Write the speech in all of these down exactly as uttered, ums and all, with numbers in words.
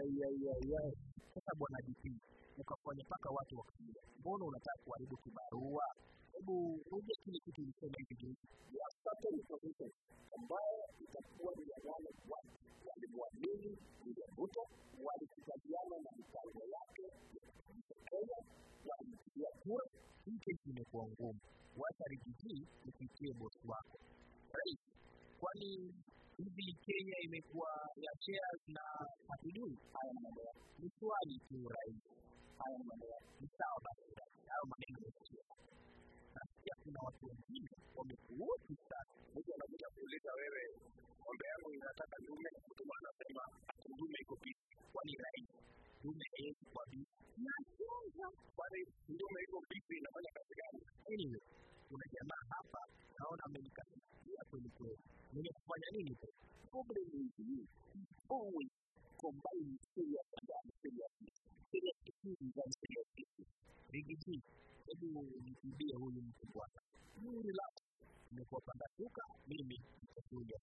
ya ya ya. Sasa bwana D P, ukafanya paka watu wakija. Mbona unataka kuharibu kibarua? Hebu uje kile kitu ulisema hivi. Ya sasa ni kabisa ambayo itakuwa ni wale watu waliamini ile mtu walikubaliana na mpango wake Kenya walipigia kura. Hii kesi imekuwa ngumu. Wacha rikiti ipitie bosi wako. Rais, kwani hivi Kenya imekuwa ya shares na hatujui? Haya ni mambo ya ni swali tu rais. haya ni mambo ya Ni sawa basi. Hayo maneno yasiyo. Nasikia kuna watu wengine wamekuuti sana. mtu anakuja kuuliza wewe ng'ombe yangu inataka dume, mtu anasema dume iko bichi. Kwani rais, dume yetu kwa bichi. Kwani dume iko bichi inafanya kazi gani? Anyway, kuna jamaa hapa naona amenikasikia kweli kweli. Nimefanya nini tu? Problem is you always combine serious and serious. Serious issues and serious issues. Rigiji, hebu nitibie huyu mtu bwana. You relax. Nimekuwa panda tuka, mimi nitakuja.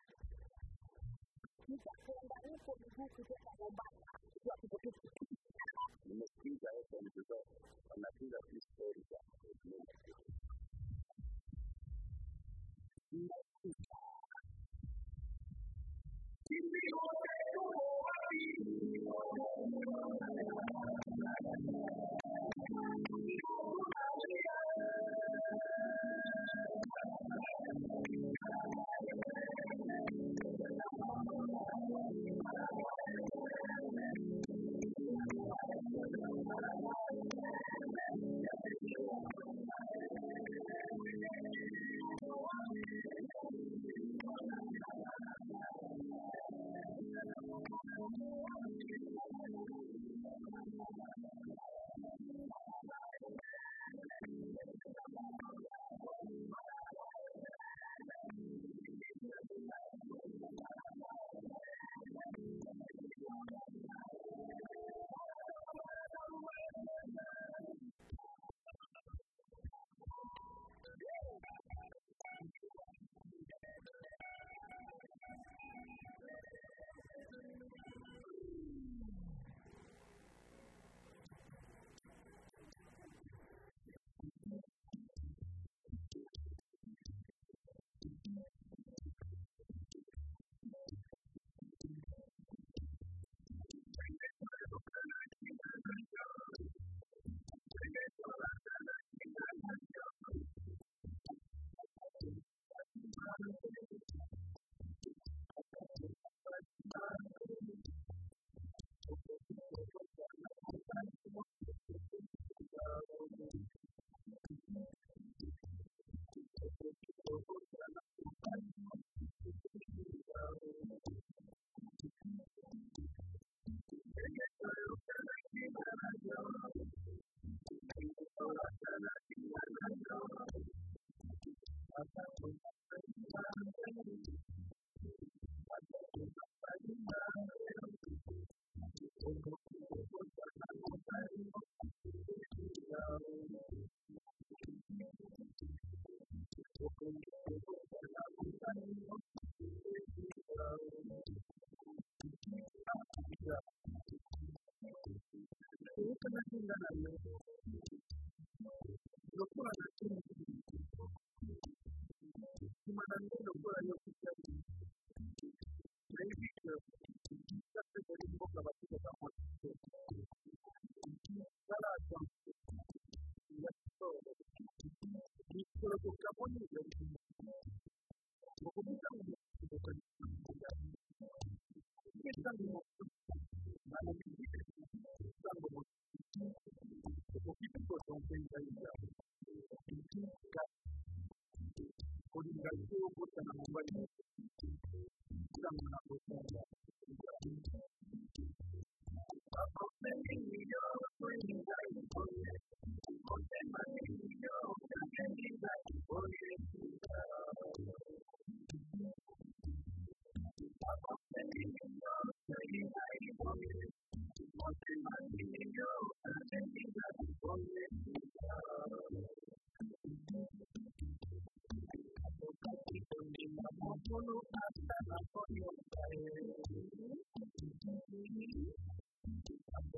Nitakwenda huko miguu kutoka Mombasa. Kwa kutoka nimesikiza hapo ndio wanapiga hii story za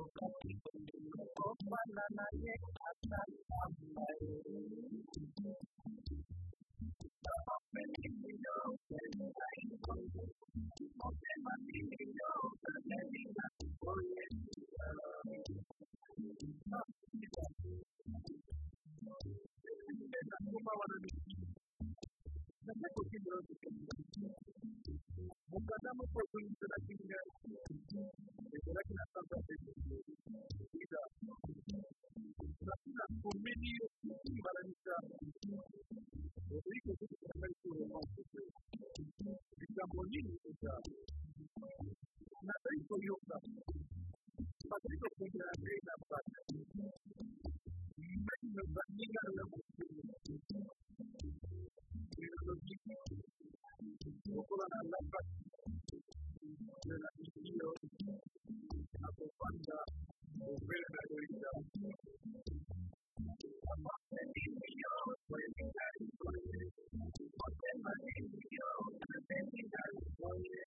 Mukadamo kwa kuingia kinga lakini sasa ida lakini kumini baranisha iko kitu kama hicho jambo hili sasa na hiyo yoga patiko kuja na bata mimi bandiga na Okola na lapa na hiyo akopanda ubele na yoita kama hiyo kwa hiyo kwa hiyo kama hiyo kwa hiyo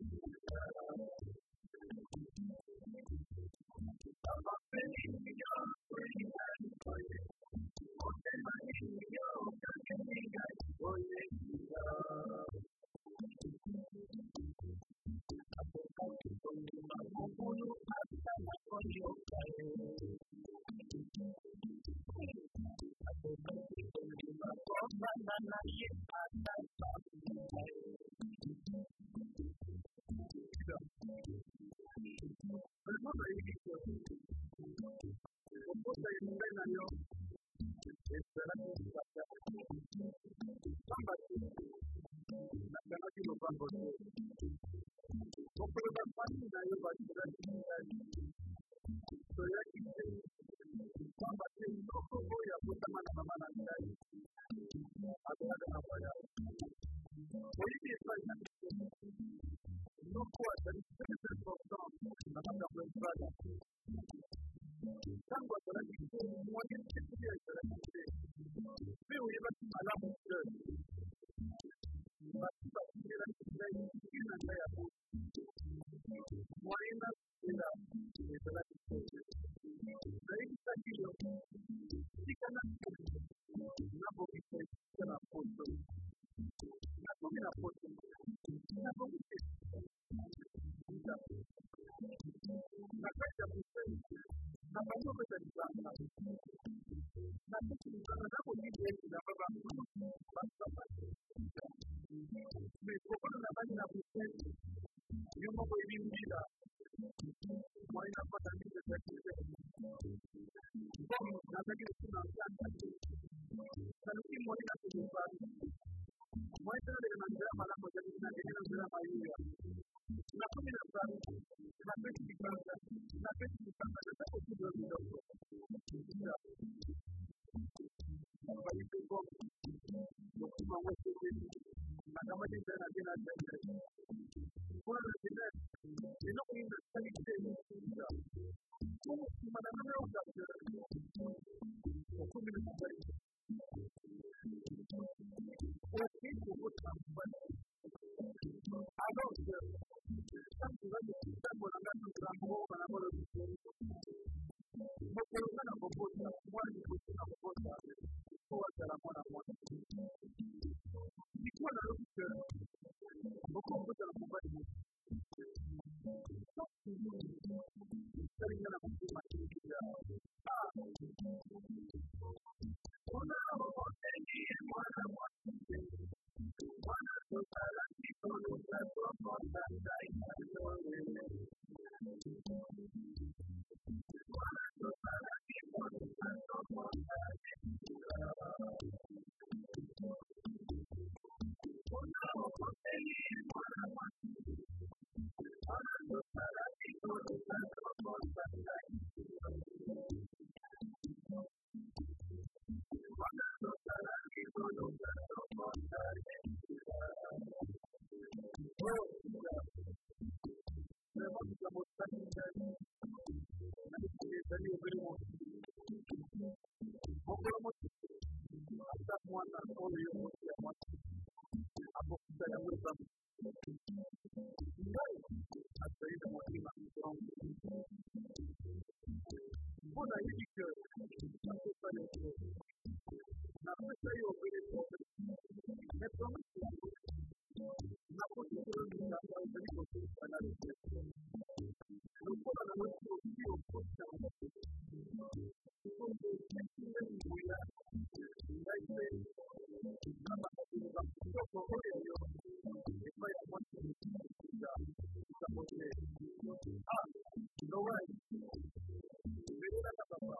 Na mwisho hiyo vile mepromisi na kutukurundi na kwa uzaliko kwa na lukuwa lukuwa na lukuwa hiyo kuta kukundu kile mwila ndaile kama kukundu kutoko huyo hiyo kwa ya mwanzo kuta kuta mwote ah, no way vile na kama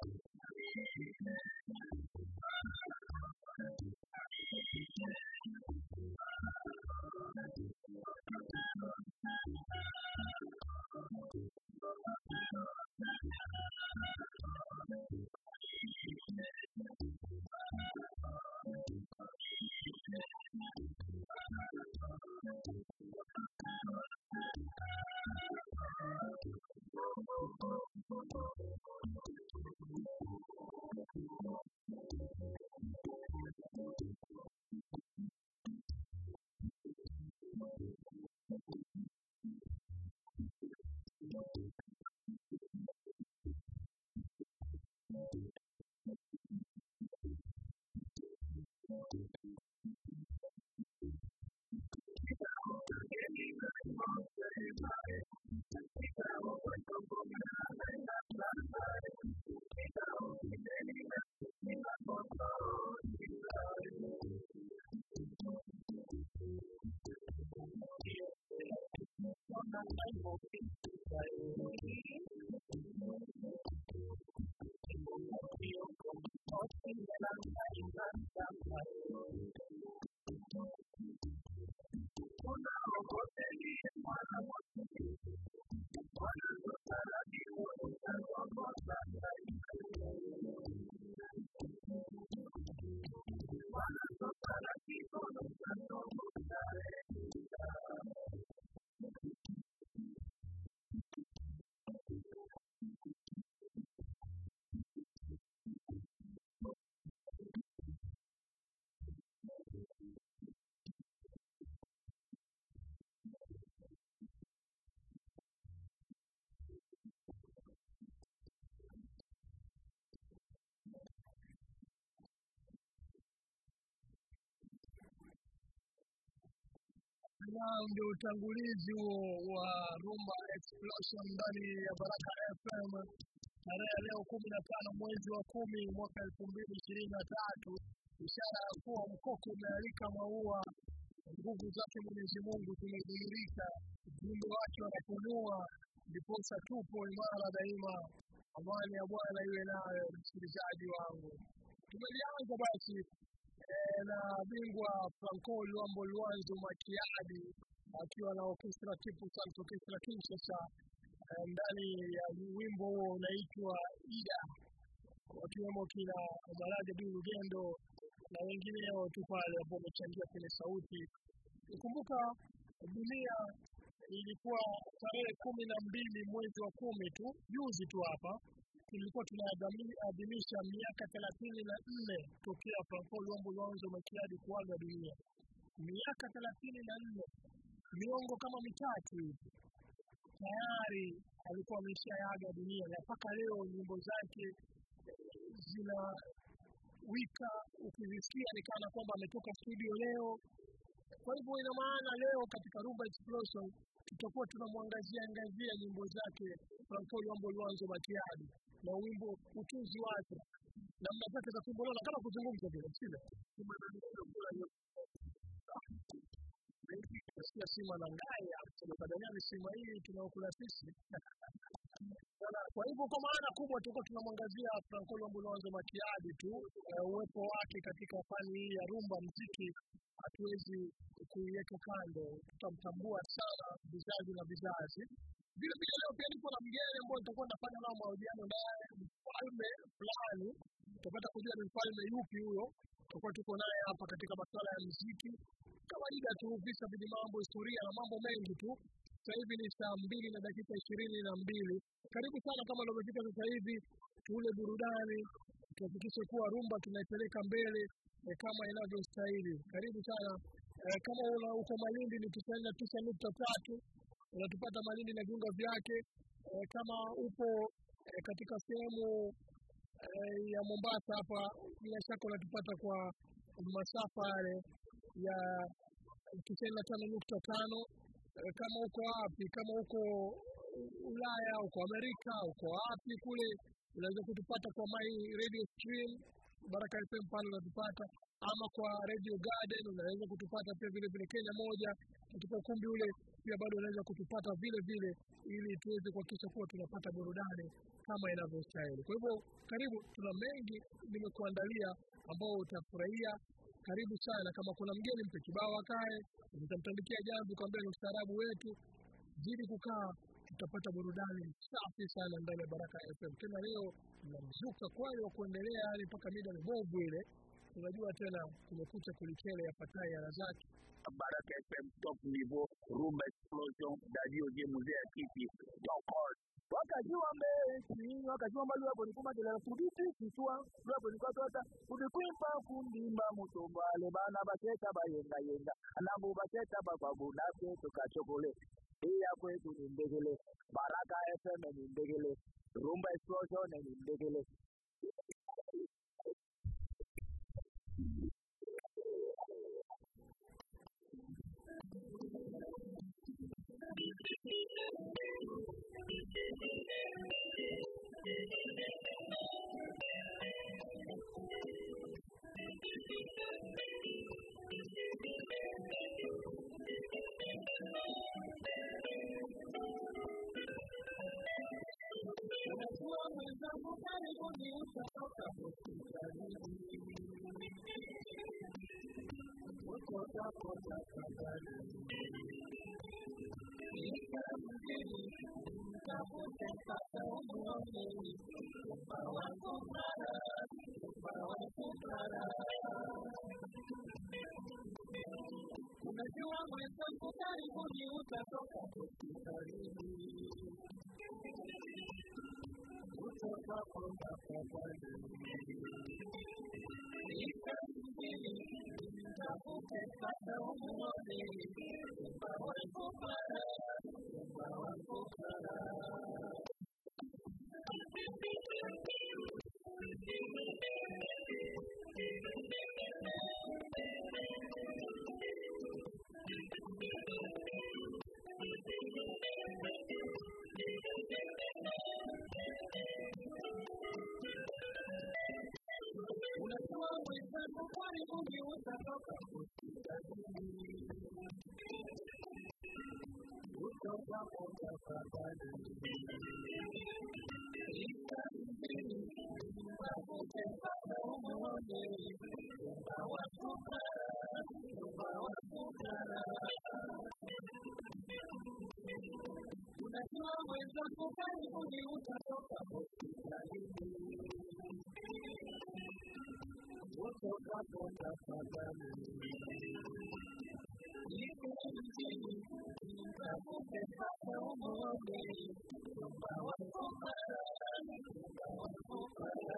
na ndio utangulizi huo wa Rumba Explosion ndani ya Baraka F M tarehe leo kumi na tano mwezi wa kumi mwaka elfu mbili ishirini na tatu, ishara ya kuwa mkoko umealika maua, nguvu zake Mwenyezi Mungu zimedhihirika, viumbe wake wanafunua, ndiposa tupo imara daima. Amani ya Bwana iwe nawe msikilizaji wangu. Tumelianza basi E, na bingwa Franco Luambo Luanzo Makiadi akiwa na orchestra tipu Santo Orchestra Kinshasa e, ndani ya wimbo huo unaitwa Ida, wakiwemo kina Maraja Bi Lugendo na wengineo tu pale ambao wamechangia kwenye sauti. Kumbuka dunia ilikuwa tarehe kumi na mbili mwezi wa kumi tu juzi tu hapa tulikuwa tunaadhimisha miaka thelathini na nne tokea Franco Luambo Luanzo Makiadi kuaga dunia. Miaka thelathini na nne, miongo kama mitatu hivi tayari alikuwa ameshaaga dunia, na mpaka leo nyimbo zake zina wika, ukizisikia ni kana kwamba ametoka studio leo. Kwa hivyo ina maana leo katika Rumba Explosion tutakuwa tunamwangazia angazia nyimbo zake Franco Luambo Luanzo Makiadi na wimbo utunzi wake na mnataka za kumbona kama kuzungumza bila sile Sio sima na ngai hapo badala sima hii tunaokula sisi. Kwa hivyo kwa maana kubwa tuko tunamwangazia Franco Luambo Luanzo Makiadi tu, uh, uwepo wake katika fani hii ya rumba muziki hatuwezi kuiweka kando, tutamtambua sana vizazi na vizazi. Vile vile leo pia niko na mgeni ambao nitakuwa nafanya nao mahojiano naye, mfalme fulani, tutapata kujua ni mfalme yupi huyo. Tutakuwa tuko naye hapa katika masuala ya muziki. Kawaida tu visa vidi mambo, historia na mambo mengi tu. Sasa hivi ni saa mbili na dakika ishirini na mbili. Karibu sana kama unavyofika sasa hivi tule burudani, tuhakikishe kuwa rumba tunaipeleka mbele e, kama inavyostahili. Karibu sana. E, kama una uko Malindi ni tisini na tisa nukta tatu, unatupata Malindi na viunga vyake. E, kama upo e, katika sehemu eh, ya Mombasa hapa, bila shaka unatupata kwa masafa yale ya tisini na tano nukta tano. Eh, kama uko wapi, kama uko Ulaya, uko Amerika, uko wapi kule, unaweza kutupata kwa My Radio Stream Baraka F M pale unatupata, ama kwa Radio Garden unaweza kutupata pia vile vile Kenya moja katika ukumbi ule, pia bado unaweza kutupata vile vile, ili tuweze kuhakikisha kuwa tunapata burudani kama inavyostahili. Kwa hivyo karibu, tuna mengi nimekuandalia ambao utafurahia. Karibu sana. Kama kuna mgeni mpe kibao akae, tutamtandikia jambo kwambia ni ustaarabu wetu. Zidi kukaa, tutapata burudani safi sana ndani ya Baraka F M. Tena leo tunamzuka kwani wa kuendelea hadi mpaka mida mibovu ile. Unajua tena kumekucha kulikele ya Fatai ya Razaki. Baraka F M top niveau, rumba explosion, dadio je mzee ya kiti, tokos. Wakajua mechi, wakajua mbali wapo nikuma kila kudisi kiswa, wapo nikotota, kudikwimba kundimba mutombale bana baketa bayenga yenga, alamu baketa bababu nake tukachokole. Iya kwetu ni ndegele, Baraka F M ni ndegele, rumba explosion ni ndegele. Unajua mwenzangu karibuni utatoka hospitalini. Kutoka kwa tafadhali. Nika mjini, nitakuke kata umuone. Kumba wangu para, kumba wangu para. Unajua mwenzangu karibuni utatoka hospitalini. Kutoka kwa tafadhali. Nika mjini, nitakuke kata umuone. Kumba wangu para, kumba wangu para. Unajua mwenzangu karibuni utatoka hospitalini. Kutoka kwa tafadhali. Nika mjini, nitakuke kata umuone. Kumba wangu para, kumba wangu para.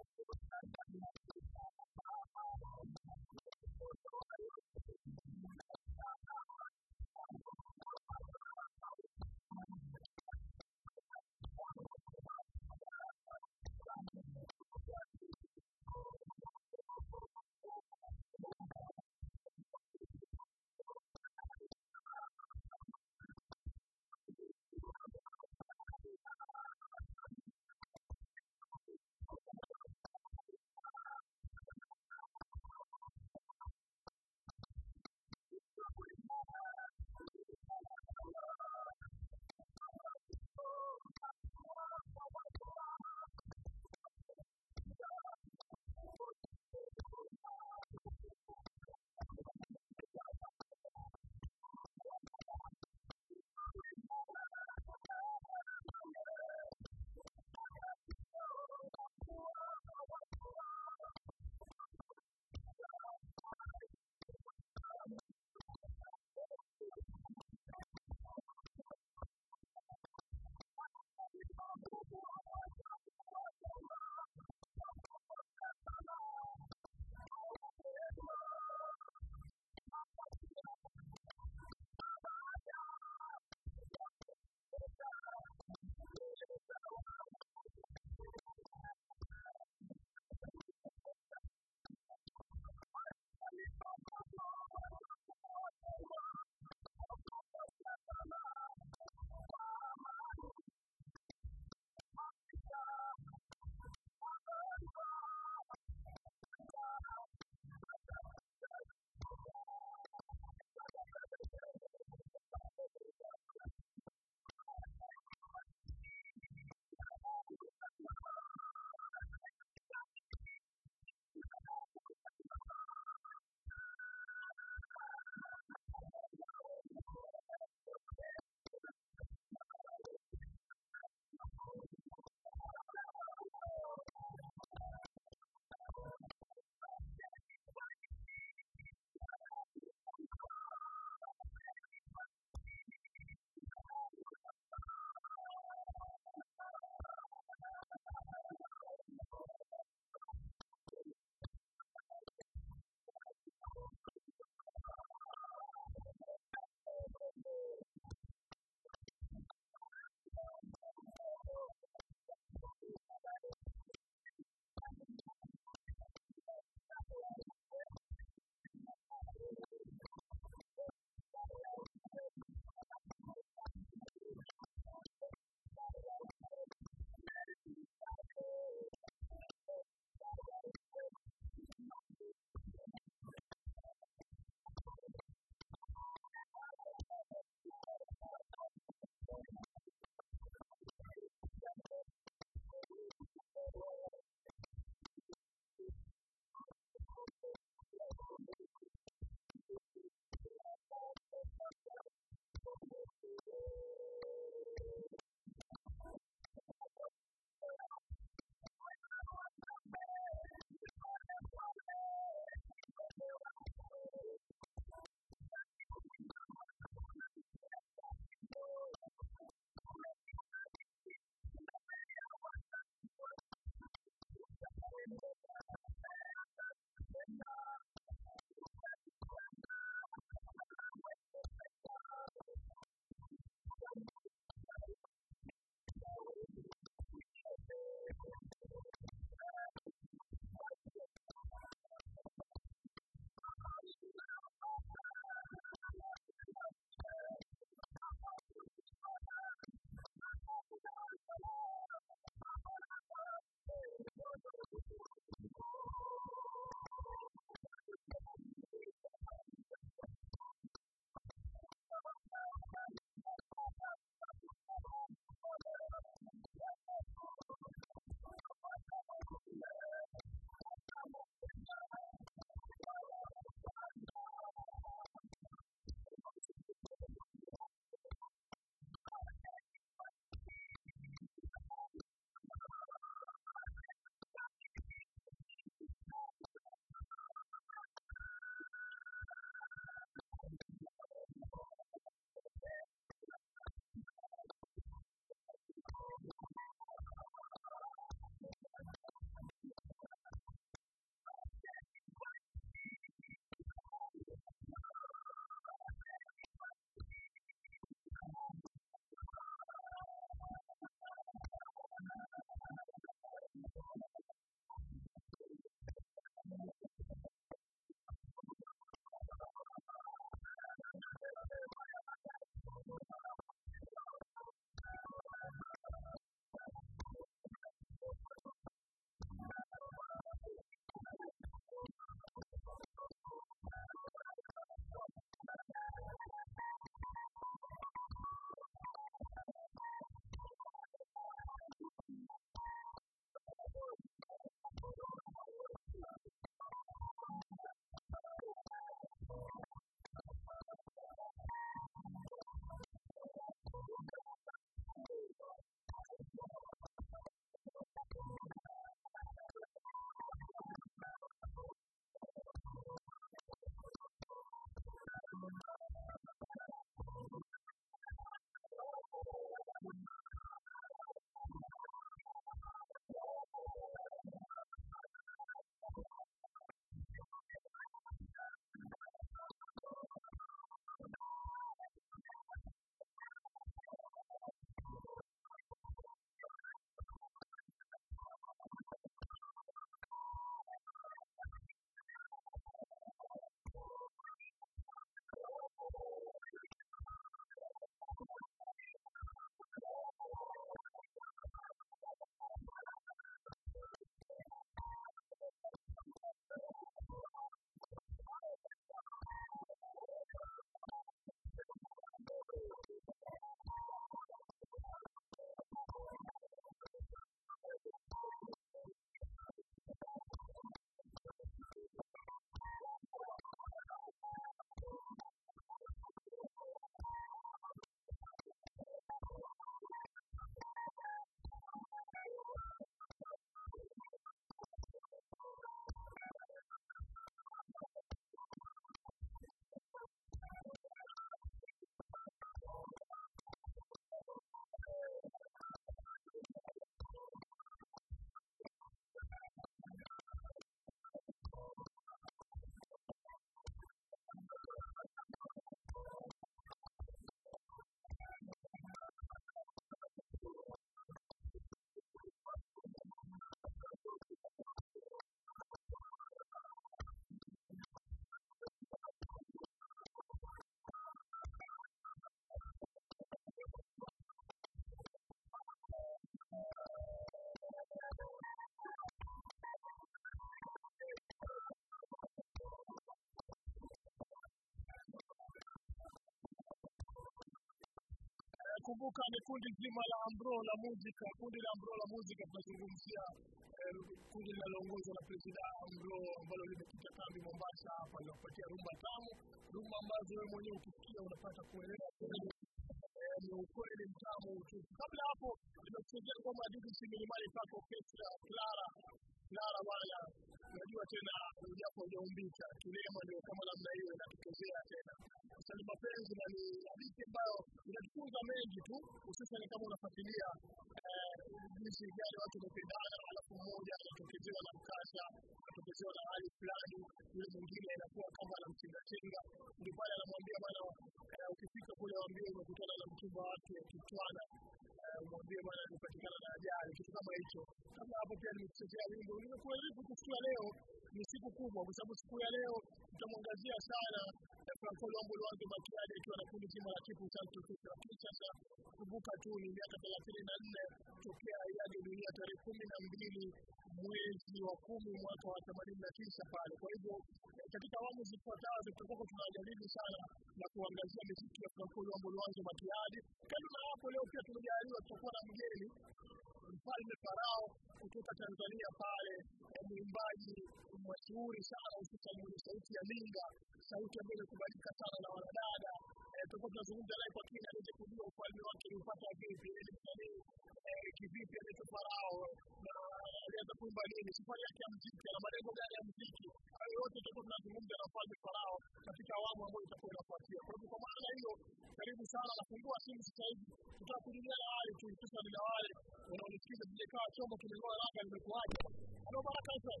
kumbuka ni kundi zima la Ambro la muzika, kundi la Ambro la muzika tunazungumzia eh, kundi linaloongozwa na President Ambro ambalo limekita kambi Mombasa hapa linakupatia rumba tamu, rumba ambazo wewe mwenyewe ukisikia unapata kuelewa eh, ni ukweli mtamu tu. Kabla hapo nimekuchezea ngoma ya Didi Similimani pako Orchestra Clara Clara wala unajua tena japo hujaumbika kilema ndio kama namna hiyo inatokezea tena. Sasa ni mapenzi na ni hadithi ambayo inatufunza mengi tu, hususan kama unafuatilia eh jinsi gani watu wanapendana, alafu mmoja anatokezewa na mkasa, anatokezewa na hali fulani, yule mwingine anakuwa kama anamtinda tinga, ndio pale anamwambia bwana eh, ukifika kule waambie umekutana na mchumba wake kitwana, mwambie bwana nipatikana na ajali, kitu kama hicho. Kama hapo pia nimekuchezea wimbo, nimekueleza kusikia leo ni siku kubwa kwa sababu siku ya leo tutamwangazia sana Franco Luambo Luanzo Makiadi akiwa na kundi zima la Kipu Santo Kusa. Kisha kumbuka tu ni miaka thelathini na nne tokea yadi dunia tarehe kumi na mbili mwezi wa kumi mwaka wa themanini na tisa pale. Kwa hivyo katika awamu zifuatazo tutakuwa tunajadili sana na kuangazia muziki ya Franco Luambo Luanzo Makiadi. Kando na hapo leo pia tumejaliwa tutakuwa na mgeni Mfalme Farao kutoka Tanzania pale, mwimbaji mashuhuri sana hususan mwenye sauti ya linga, sauti ambayo inakubalika sana na wanadada. Tutakuwa tunazungumza naye kwa kina ili kujua ufalme wake ulipata vipi, ili msanii kivipi anaitwa Farao na alianza kuimba nini, safari yake ya muziki na malengo gani ya muziki. Hayo yote tutakuwa tunazungumza na Mfalme Farao katika awamu ambayo itakuwa inafuatia. Kwa hivyo kwa maana hiyo karibu sana, nafungua simu sasa hivi tutakujulia hali tu sasa bila wale wanaonisikiza vile kaa chombo kimeloa ranga limekuaje. Halo Baraka sana.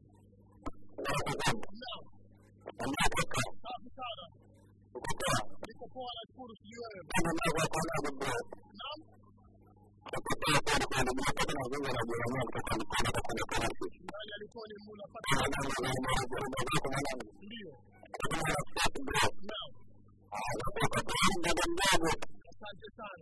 Naam. Safi sana. Niko poa na shukuru sijui wewe. Naam. Nani alikuwa ni mnapata? Ndio. Naam. Asante sana.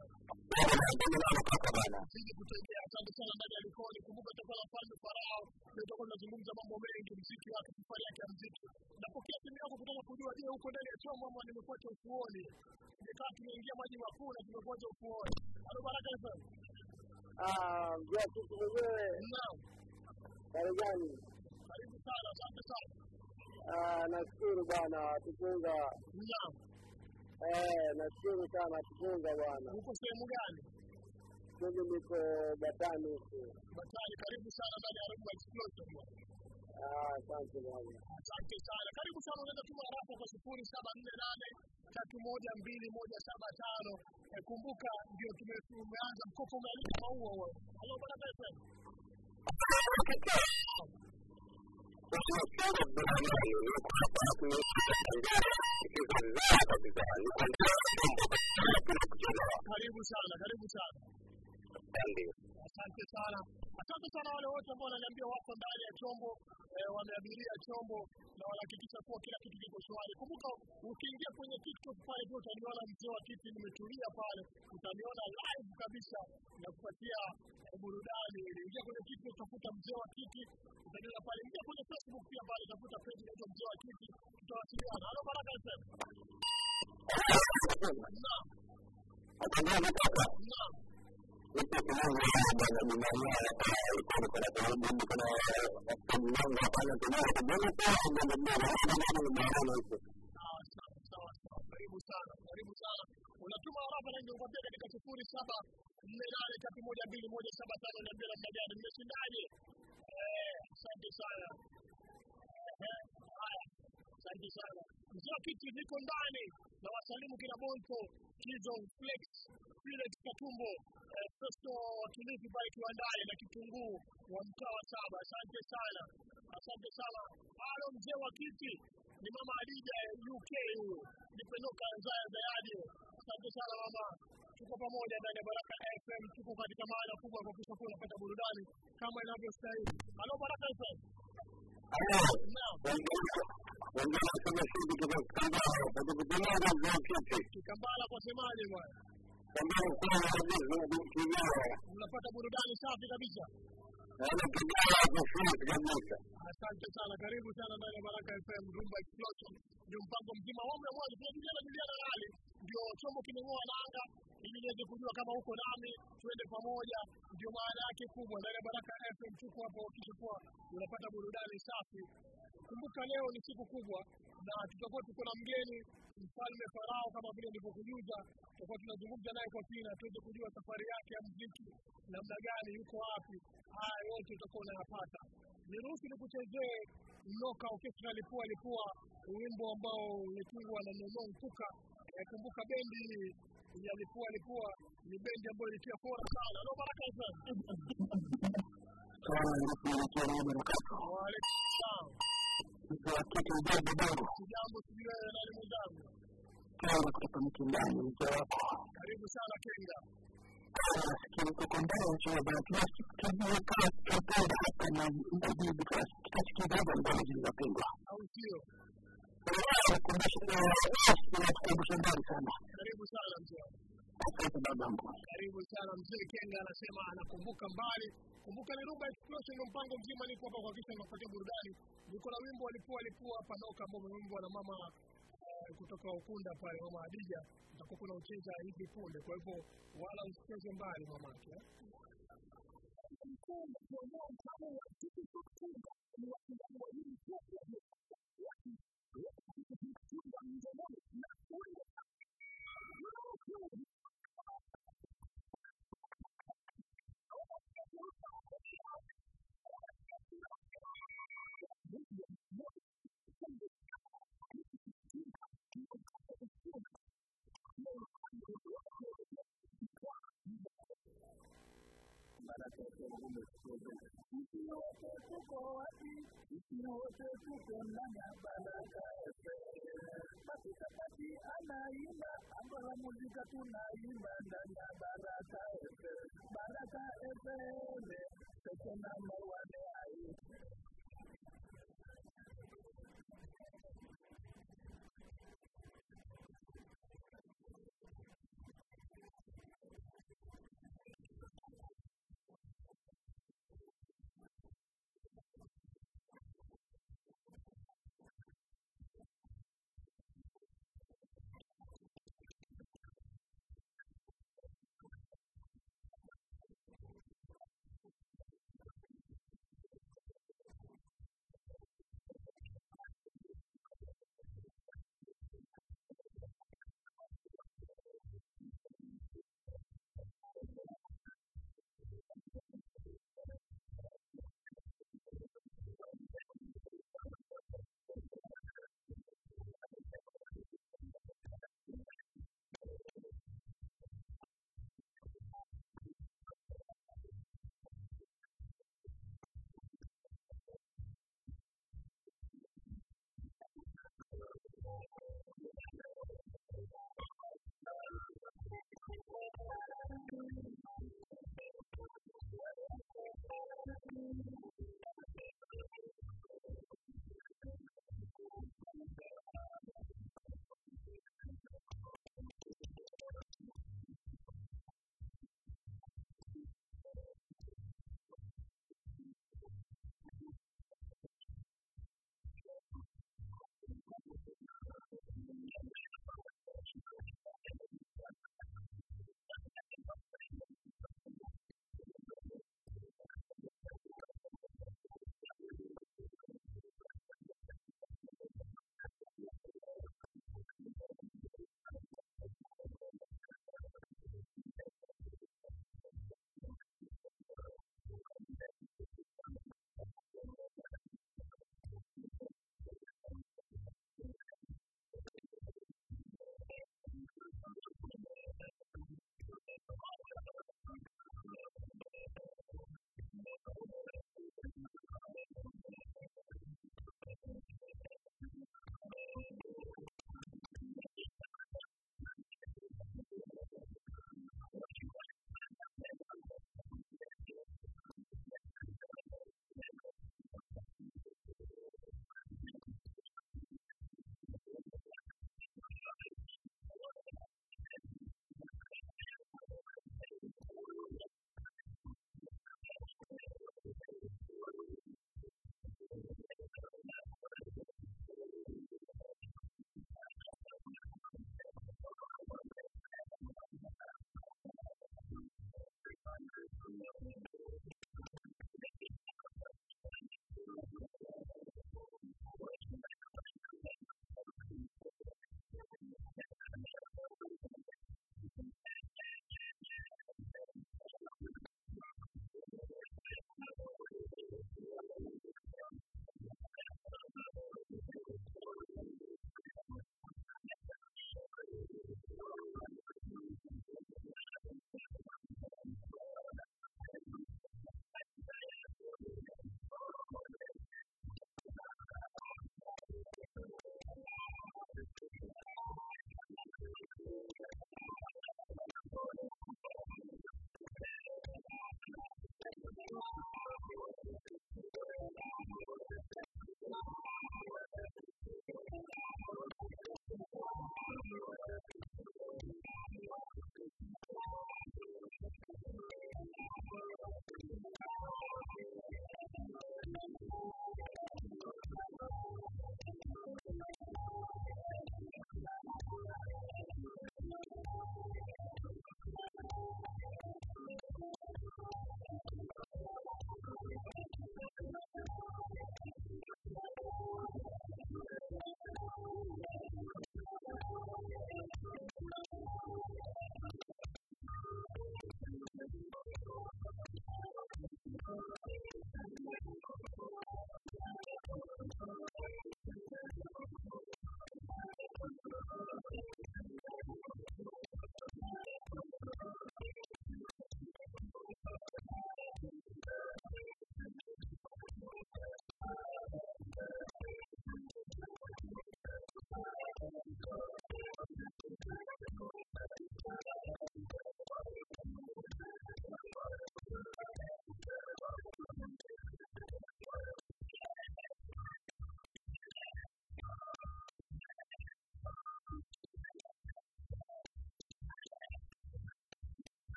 Sisi kutembea asante sana ndani ya Likoni. Kumbuka tutakuwa na Mfalme Farao, tutakuwa tunazungumza mambo mengi muziki wake, safari yake ya muziki. Napokea simu yako kutaka kujua je, uko ndani ya chombo ama nimekuacha ufuoni. Nikaa tumeingia maji makuu na tumekuacha ufuoni. Halo Baraka sana. Ah, je, sisi wenyewe. Naam. Karibuni. Karibu sana, asante sana. Ah, nashukuru bwana tufunga. Naam. Eh, nashukuru sana tufunga bwana. Uko sehemu gani? Mimi niko Batani huko. Batani, karibu sana ndani ya Rumba Explosion. Ah, asante bwana. Asante sana. Karibu sana, unaweza tuma rafa kwa sifuri saba nne nane tatu moja mbili moja saba tano. E, kumbuka ndio tumeanza mkopo umealika maua huo. Halo Baraka sana. Karibu sana, karibu sana. Asante sana. Asante sana wale wote ambao wananiambia wako ndani ya chombo, eh, wameabiria chombo na wanahakikisha kuwa kila kitu kiko shwari. Kumbuka ukiingia kwenye TikTok pale tu utaniona mzee wa kiti nimetulia pale, utaniona live kabisa na kupatia burudani. Ingia kwenye TikTok tafuta mzee wa kiti, utaniona pale. Ingia kwenye Facebook pia pale tafuta page inaitwa mzee wa kiti, tutawasiliana. Halo Baraka sana. Naam. Naam. Itu semua ada di mana kalau kalau kalau di mana semua apa yang semua semua itu sawa sawa sawa. Karibu sana, karibu sana. Unatuma hapa na ndio kwambia katika sifuri saba nne nane tatu moja mbili moja saba tano na mbili namna gani mmeshindaje? Eh, asante sana. Eh, haya. Asante sana. Mzee kiti niko ndani na wasalimu kila bonto, Kizo Flex, Felix Katumbo, eh, Festo wa Kilifi pale kiwandani na kitunguu wa mtaa wa saba. Asante sana. Asante sana. Halo mzee wa kiti, ni mama Adija U K huyo. Nipenoka Nzaya Zayadi. Asante sana mama. Tuko pamoja ndani ya Baraka F M, tuko katika maana kubwa kwa kuhakikisha kuwa unapata burudani kama inavyostahili. Halo Baraka F M. Naam. Kikambala kwa semaje bwana? Unapata burudani safi kabisa. Asante sana, karibu sana ndani ya Baraka F M Rumba Explosion. Ndio mpango mzima wa mmoja mmoja tunajadiliana Juliana hali. Ndio chombo kimeng'oa nanga, ili niweze kujua kama uko nami, tuende pamoja. Ndio maana yake kubwa ndani ya Baraka F M. Chukua hapo kisha kwa unapata burudani safi. Kumbuka leo ni siku kubwa na tutakuwa tuko na mgeni Mfalme Farao, kama vile nilivyokujuza. Tutakuwa tunazungumza naye kwa kina tuweze kujua safari yake ya muziki namna gani, yuko wapi. Haya yote tutakuwa tunayapata. Niruhusu nikuchezee Mnoka Orchestra Lipua Lipua, wimbo ambao ulitungwa na Nono Mkuka. E, kumbuka bendi ya Lipua Lipua ni bendi ambayo ilitia fora sana. Ndio Baraka sana. Wale sawa. Kwa kitu jambo jambo. Jambo sijui nani mwenzangu. Kama kutoka mtindani mzee wako. Karibu sana Kenga. Kile kwa ndani ya baba tunasikia kama tunapenda hapa na ndio kwa kitu kidogo ambacho zinapendwa. Au sio? Karibu sana mzee. Asante babangu. Karibu sana mzee Kenga, anasema anakumbuka mbali. Kumbuka ni Rumba Explosion, mpango mzima niko hapa kuhakikisha nakupatia burudani. Niko na wimbo Lipua Lipua hapa Noka ambao umeimbwa na mama uh, kutoka Ukunda pale, mama Adija. Nitakuwa kuna ucheza hivi punde, kwa hivyo wala usicheze mbali mama yake. Anaimba ambayo muziki tunaimba ndani ya Baraka F M. Baraka F M station number one hai.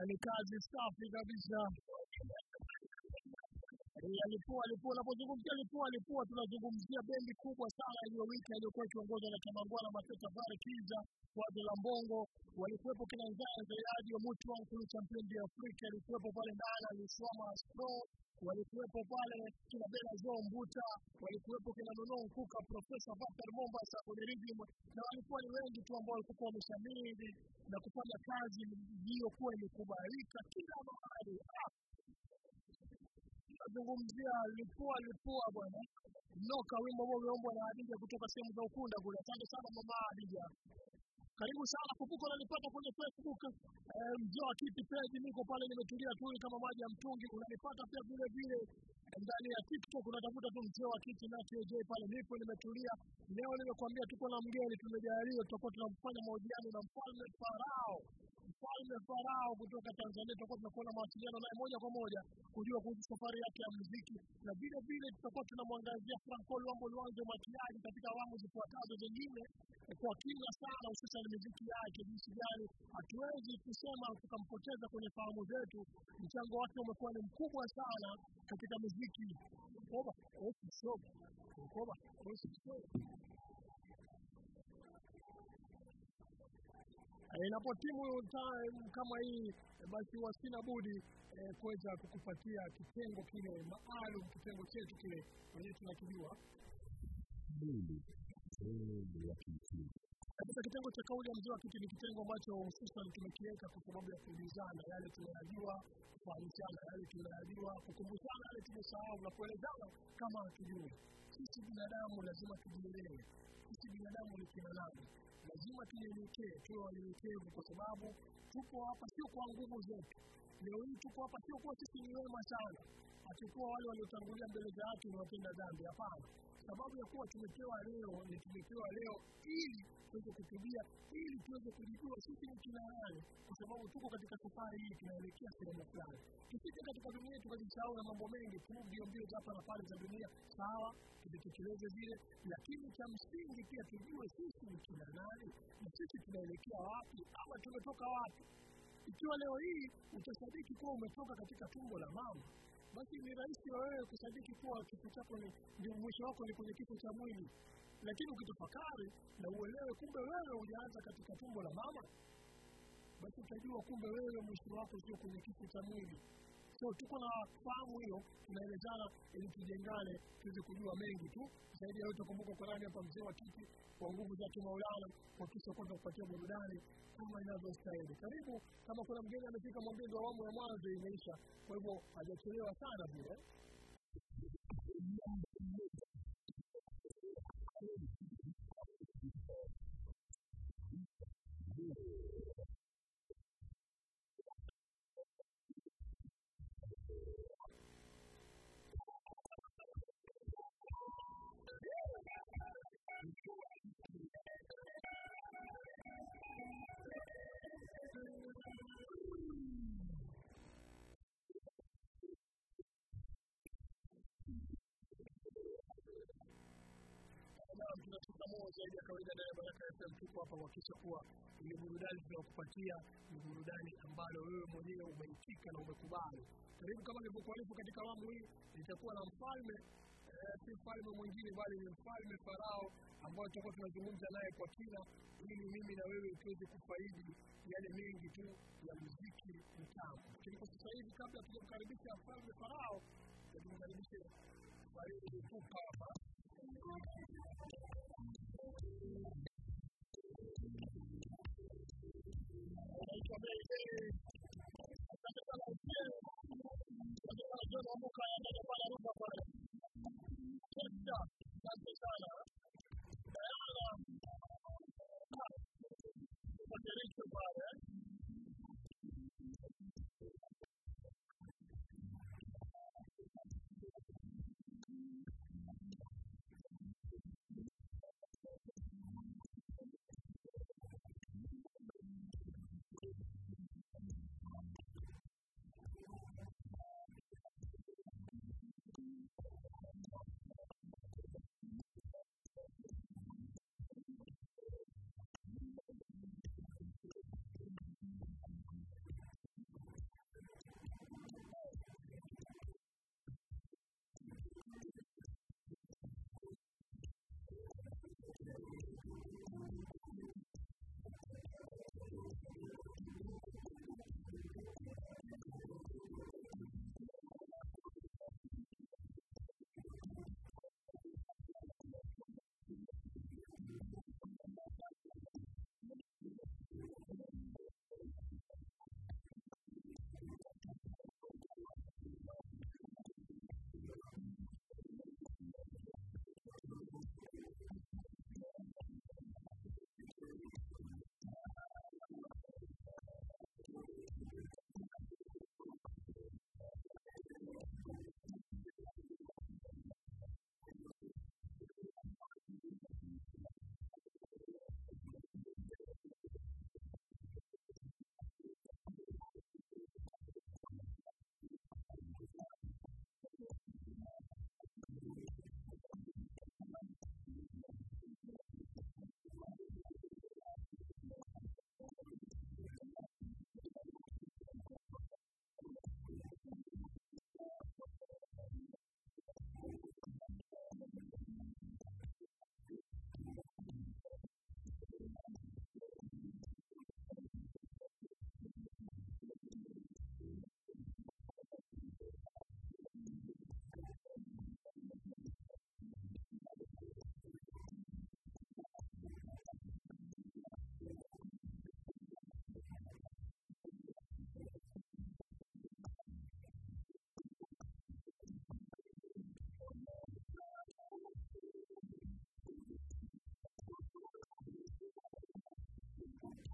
ni kazi safi kabisa. Alipua alipua unapozungumzia alipua alipua tunazungumzia bendi kubwa sana hiyo wiki iliyokuwa ikiongozwa na Kamangwana Mateta Bare Kiza kwa la Mbongo. Walikuwepo kina Nzanza Yadi wa Mutu wa Nkulu Champion ya Afrika, walikuwepo pale ndani Aliswama Astro, walikuwepo pale kina Bela Zo Mbuta, walikuwepo kina Nono Nkuka, Professor Bakar Mombasa kwenye rhythm, na walikuwa ni wengi tu ambao walikuwa wameshamiri na kufanya kazi hiyo kuwa imekubalika kila mahali. Nazungumzia lipua lipua bwana. Noka wimbo ambao umeombwa na Hadija kutoka sehemu za Ukunda kule. Asante sana mama Hadija. Karibu sana kupuko na nipata kwenye Facebook. Eh, mjoo kiti page niko pale nimetulia tu kama maji ya mtungi. Unanipata pia vile vile ndani ya TikTok unatafuta tu mjoo wa kiti na T J pale nipo nimetulia. Leo nimekuambia tuko na mgeni tumejaliwa tutakuwa tunafanya mahojiano na Mfalme Farao. Mfalme Farao kutoka Tanzania, tutakuwa tunakuwa na mawasiliano naye moja kwa moja kujua kuhusu safari yake ya muziki, na vile vile tutakuwa tunamwangazia Franco Luambo Luanzo Matiaji katika awamu zifuatazo zingine kwa kina sana, hususan muziki yake jinsi gani hatuwezi kusema tukampoteza kwenye fahamu zetu. Mchango wake umekuwa ni mkubwa sana katika muziki. Koba, osi show. Koba, osi show. Inapotimu time kama hii basi wasina budi eh, kuweza kukupatia kitengo kile maalum, kitengo chetu kile wenyewe tunakijua. Katika kitengo cha kauli ya mzee wa kiti ni kitengo ambacho hususan tumekiweka kwa sababu ya kuulizana yale tunayajua, kufahamishana yale tunayajua, kukumbushana yale tumesahau na kuelezana kama hatujui. Sisi binadamu lazima tujielewe. Sisi binadamu ni kina nani? Lazima tunyenyekee, tuwe wanyenyekevu kwa sababu tupo hapa sio kwa nguvu zetu. Leo hii tupo hapa sio kwa sisi ni wema sana. Hatukuwa wale waliotangulia mbele za watu na watenda dhambi, hapana. Sababu ya kuwa tumepewa leo ni tumepewa leo ili tuweze kutubia, ili tuweze kujijua sisi ni kina nani, kwa sababu tuko katika safari hii tunaelekea sehemu fulani. Tusije katika dunia tukajisahau na mambo mengi tu, ndio mbio hapa na pale za dunia, sawa, tuzitekeleze vile, lakini cha msingi pia tujue sisi ni kina nani, na sisi tunaelekea wapi ama tumetoka wapi. Ikiwa leo hii utasadiki kuwa umetoka katika tumbo la mama, basi ni rahisi wewe kusadiki kuwa kifo chako ni mwisho wako ni kwenye kifo cha mwili. Lakini ukitafakari na uelewe kumbe wewe ulianza katika tumbo la mama, basi utajua kumbe wewe mwisho wako sio kwenye kifo cha mwili. So tuko na fahamu hiyo, tunaelezana ili tujengane, tuweze kujua mengi tu. Zaidi ya yote kumbuka Qur'ani hapa mzee wa kiti kwa nguvu zake Maulana kwa kisha kwenda kupatia burudani kama inavyostahili. Karibu, kama kuna mgeni amefika mwambie ndio awamu ya mwanzo imeisha. Kwa hivyo hajachelewa sana vile. Tunachukua moja zaidi ya kawaida na Baraka F M tuko hapa kuhakikisha kuwa ile burudani tunayokupatia ni burudani ambayo wewe mwenyewe umeitika na umekubali. Karibu kama nilivyokuarifu katika awamu hii nitakuwa na mfalme eh, si mfalme mwingine bali ni Mfalme Farao ambao tutakuwa tunazungumza naye kwa kina ili mimi na wewe tuweze kufaidi yale mengi tu ya muziki mtamu. Kwa sasa hivi kabla tujakaribisha Mfalme Farao, tunakaribisha Faridi Tupa hapa. Naitwa Mei. Asante sana pia. Asante sana John Omuka na pale rumba pale. Kesa, asante sana. Diana. Patricio pale.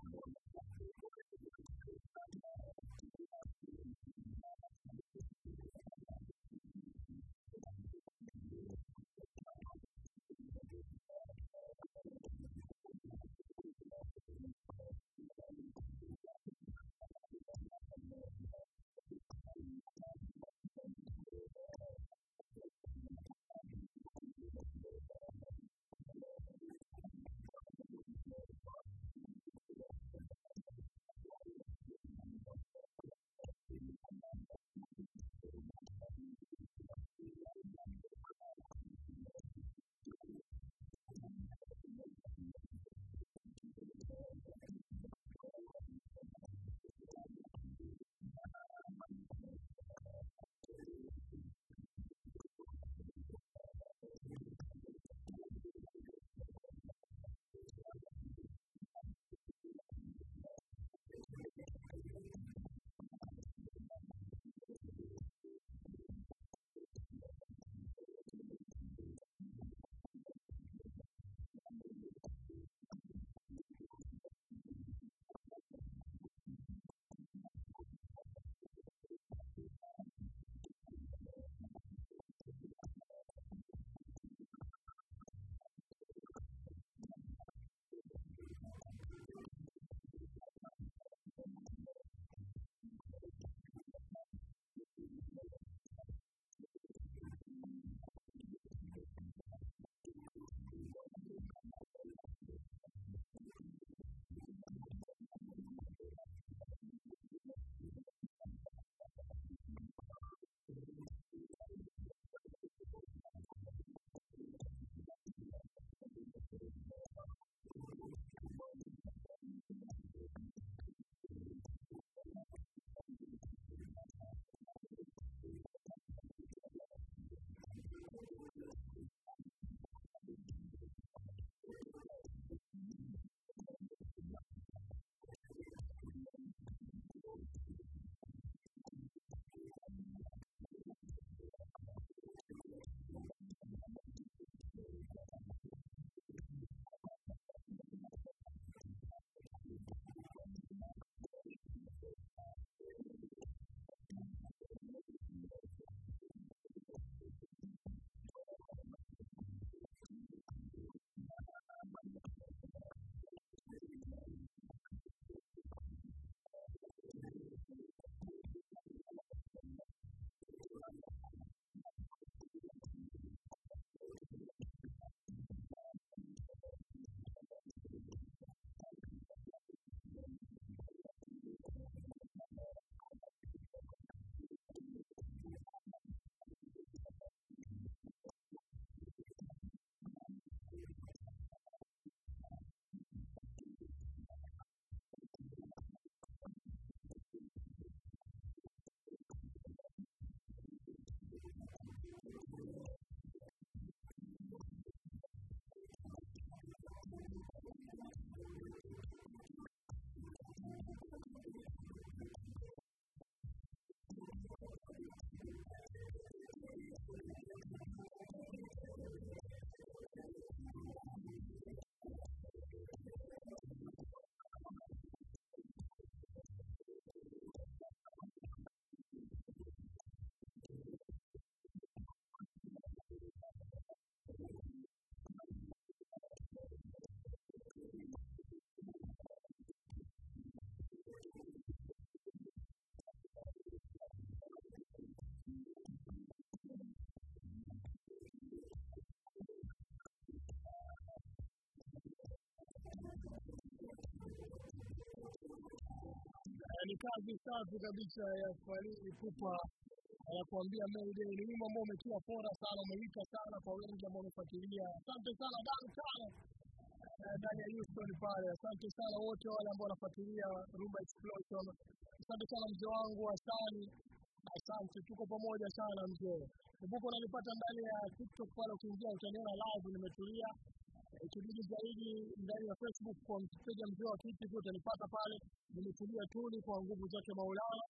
Ni kazi safi kabisa ya Fally Ipupa anakuambia Mayday. Ni wimbo ambao umetia fora sana, umeita sana kwa wengi ambao wamefuatilia. Asante sana Dan sana ndani ya Houston pale. Asante sana wote wale ambao wanafuatilia Rumba Explosion. Asante sana mzee wangu Hasani. Asante, tuko pamoja sana mzee. Kumbuka unanipata ndani ya TikTok pale, ukiingia utaniona live nimetulia. Ikibidi zaidi ndani ya Facebook kwa mteja mzee wa kiti pia utanipata pale. Nimetulia tuli kwa nguvu zake Maulana.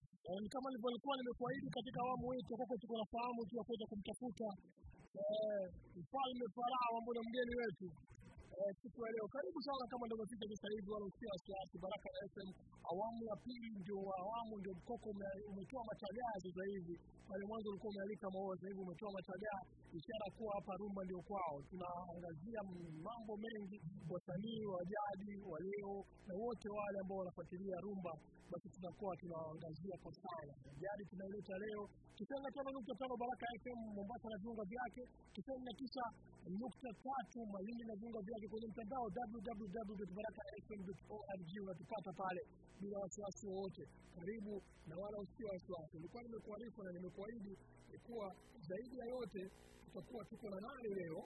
Ni kama nilivyokuwa nimekuahidi katika awamu hii, tutakuwa tuko nafahamu tu kuweza kumtafuta eh mfalme Farao ambaye ni mgeni wetu. eh, siku ya leo. Karibu sana kama ndio umefika sasa hivi wala usikia wasiwasi. Baraka F M awamu ya pili ndio awamu ndio mkoko umetoa machagaa sasa hivi. Pale mwanzo ulikuwa umealika maoa, sasa hivi umetoa machagaa, ishara kuwa hapa rumba ndio kwao. Tunaangazia mambo mengi, wasanii wa jadi wa leo na wote wale ambao wanafuatilia rumba, basi tunakuwa tunaangazia kwa sana. Jadi tunaileta leo Kisanga tano nukta tano Baraka F M Mombasa na viunga vyake, Kisanga tisa nukta tatu Malindi na viunga vyake, kwenye mtandao w w w dot baraka f m dot org unatupata pale bila wasiwasi wote. Karibu na wala usio wasiwasi. Nilikuwa nimekuarifu na nimekuahidi kuwa zaidi ya yote tutakuwa tuko na nani leo.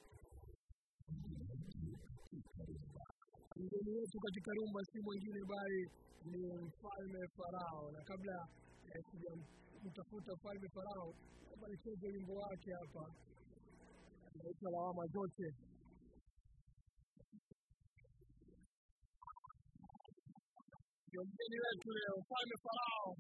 Mgeni wetu katika rumba si mwingine bali ni Mfalme Farao, na kabla ya kutafuta Mfalme Farao, kama nicheze wimbo wake hapa unaitwa Lawama Zote. Ndio mgeni wetu leo, Mfalme Farao.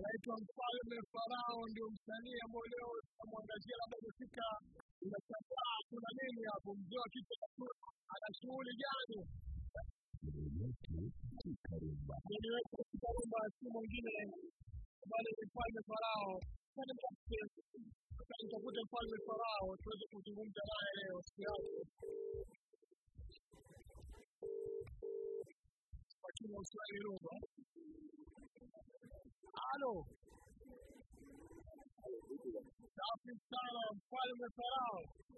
anaitwa Mfalme Farao, ndio msanii ambaye leo tunamwangazia, labda kufika unashangaa kuna nini hapo, mzee wa kitu ana shughuli gani? Ndio wetu Kikarumba, si mwingine bali ni Mfalme Farao. Sana basi tutakuta Mfalme Farao tuweze kuzungumza naye leo siku. Wakati wa swali roba. Halo. Safi sana Mfalme Farao.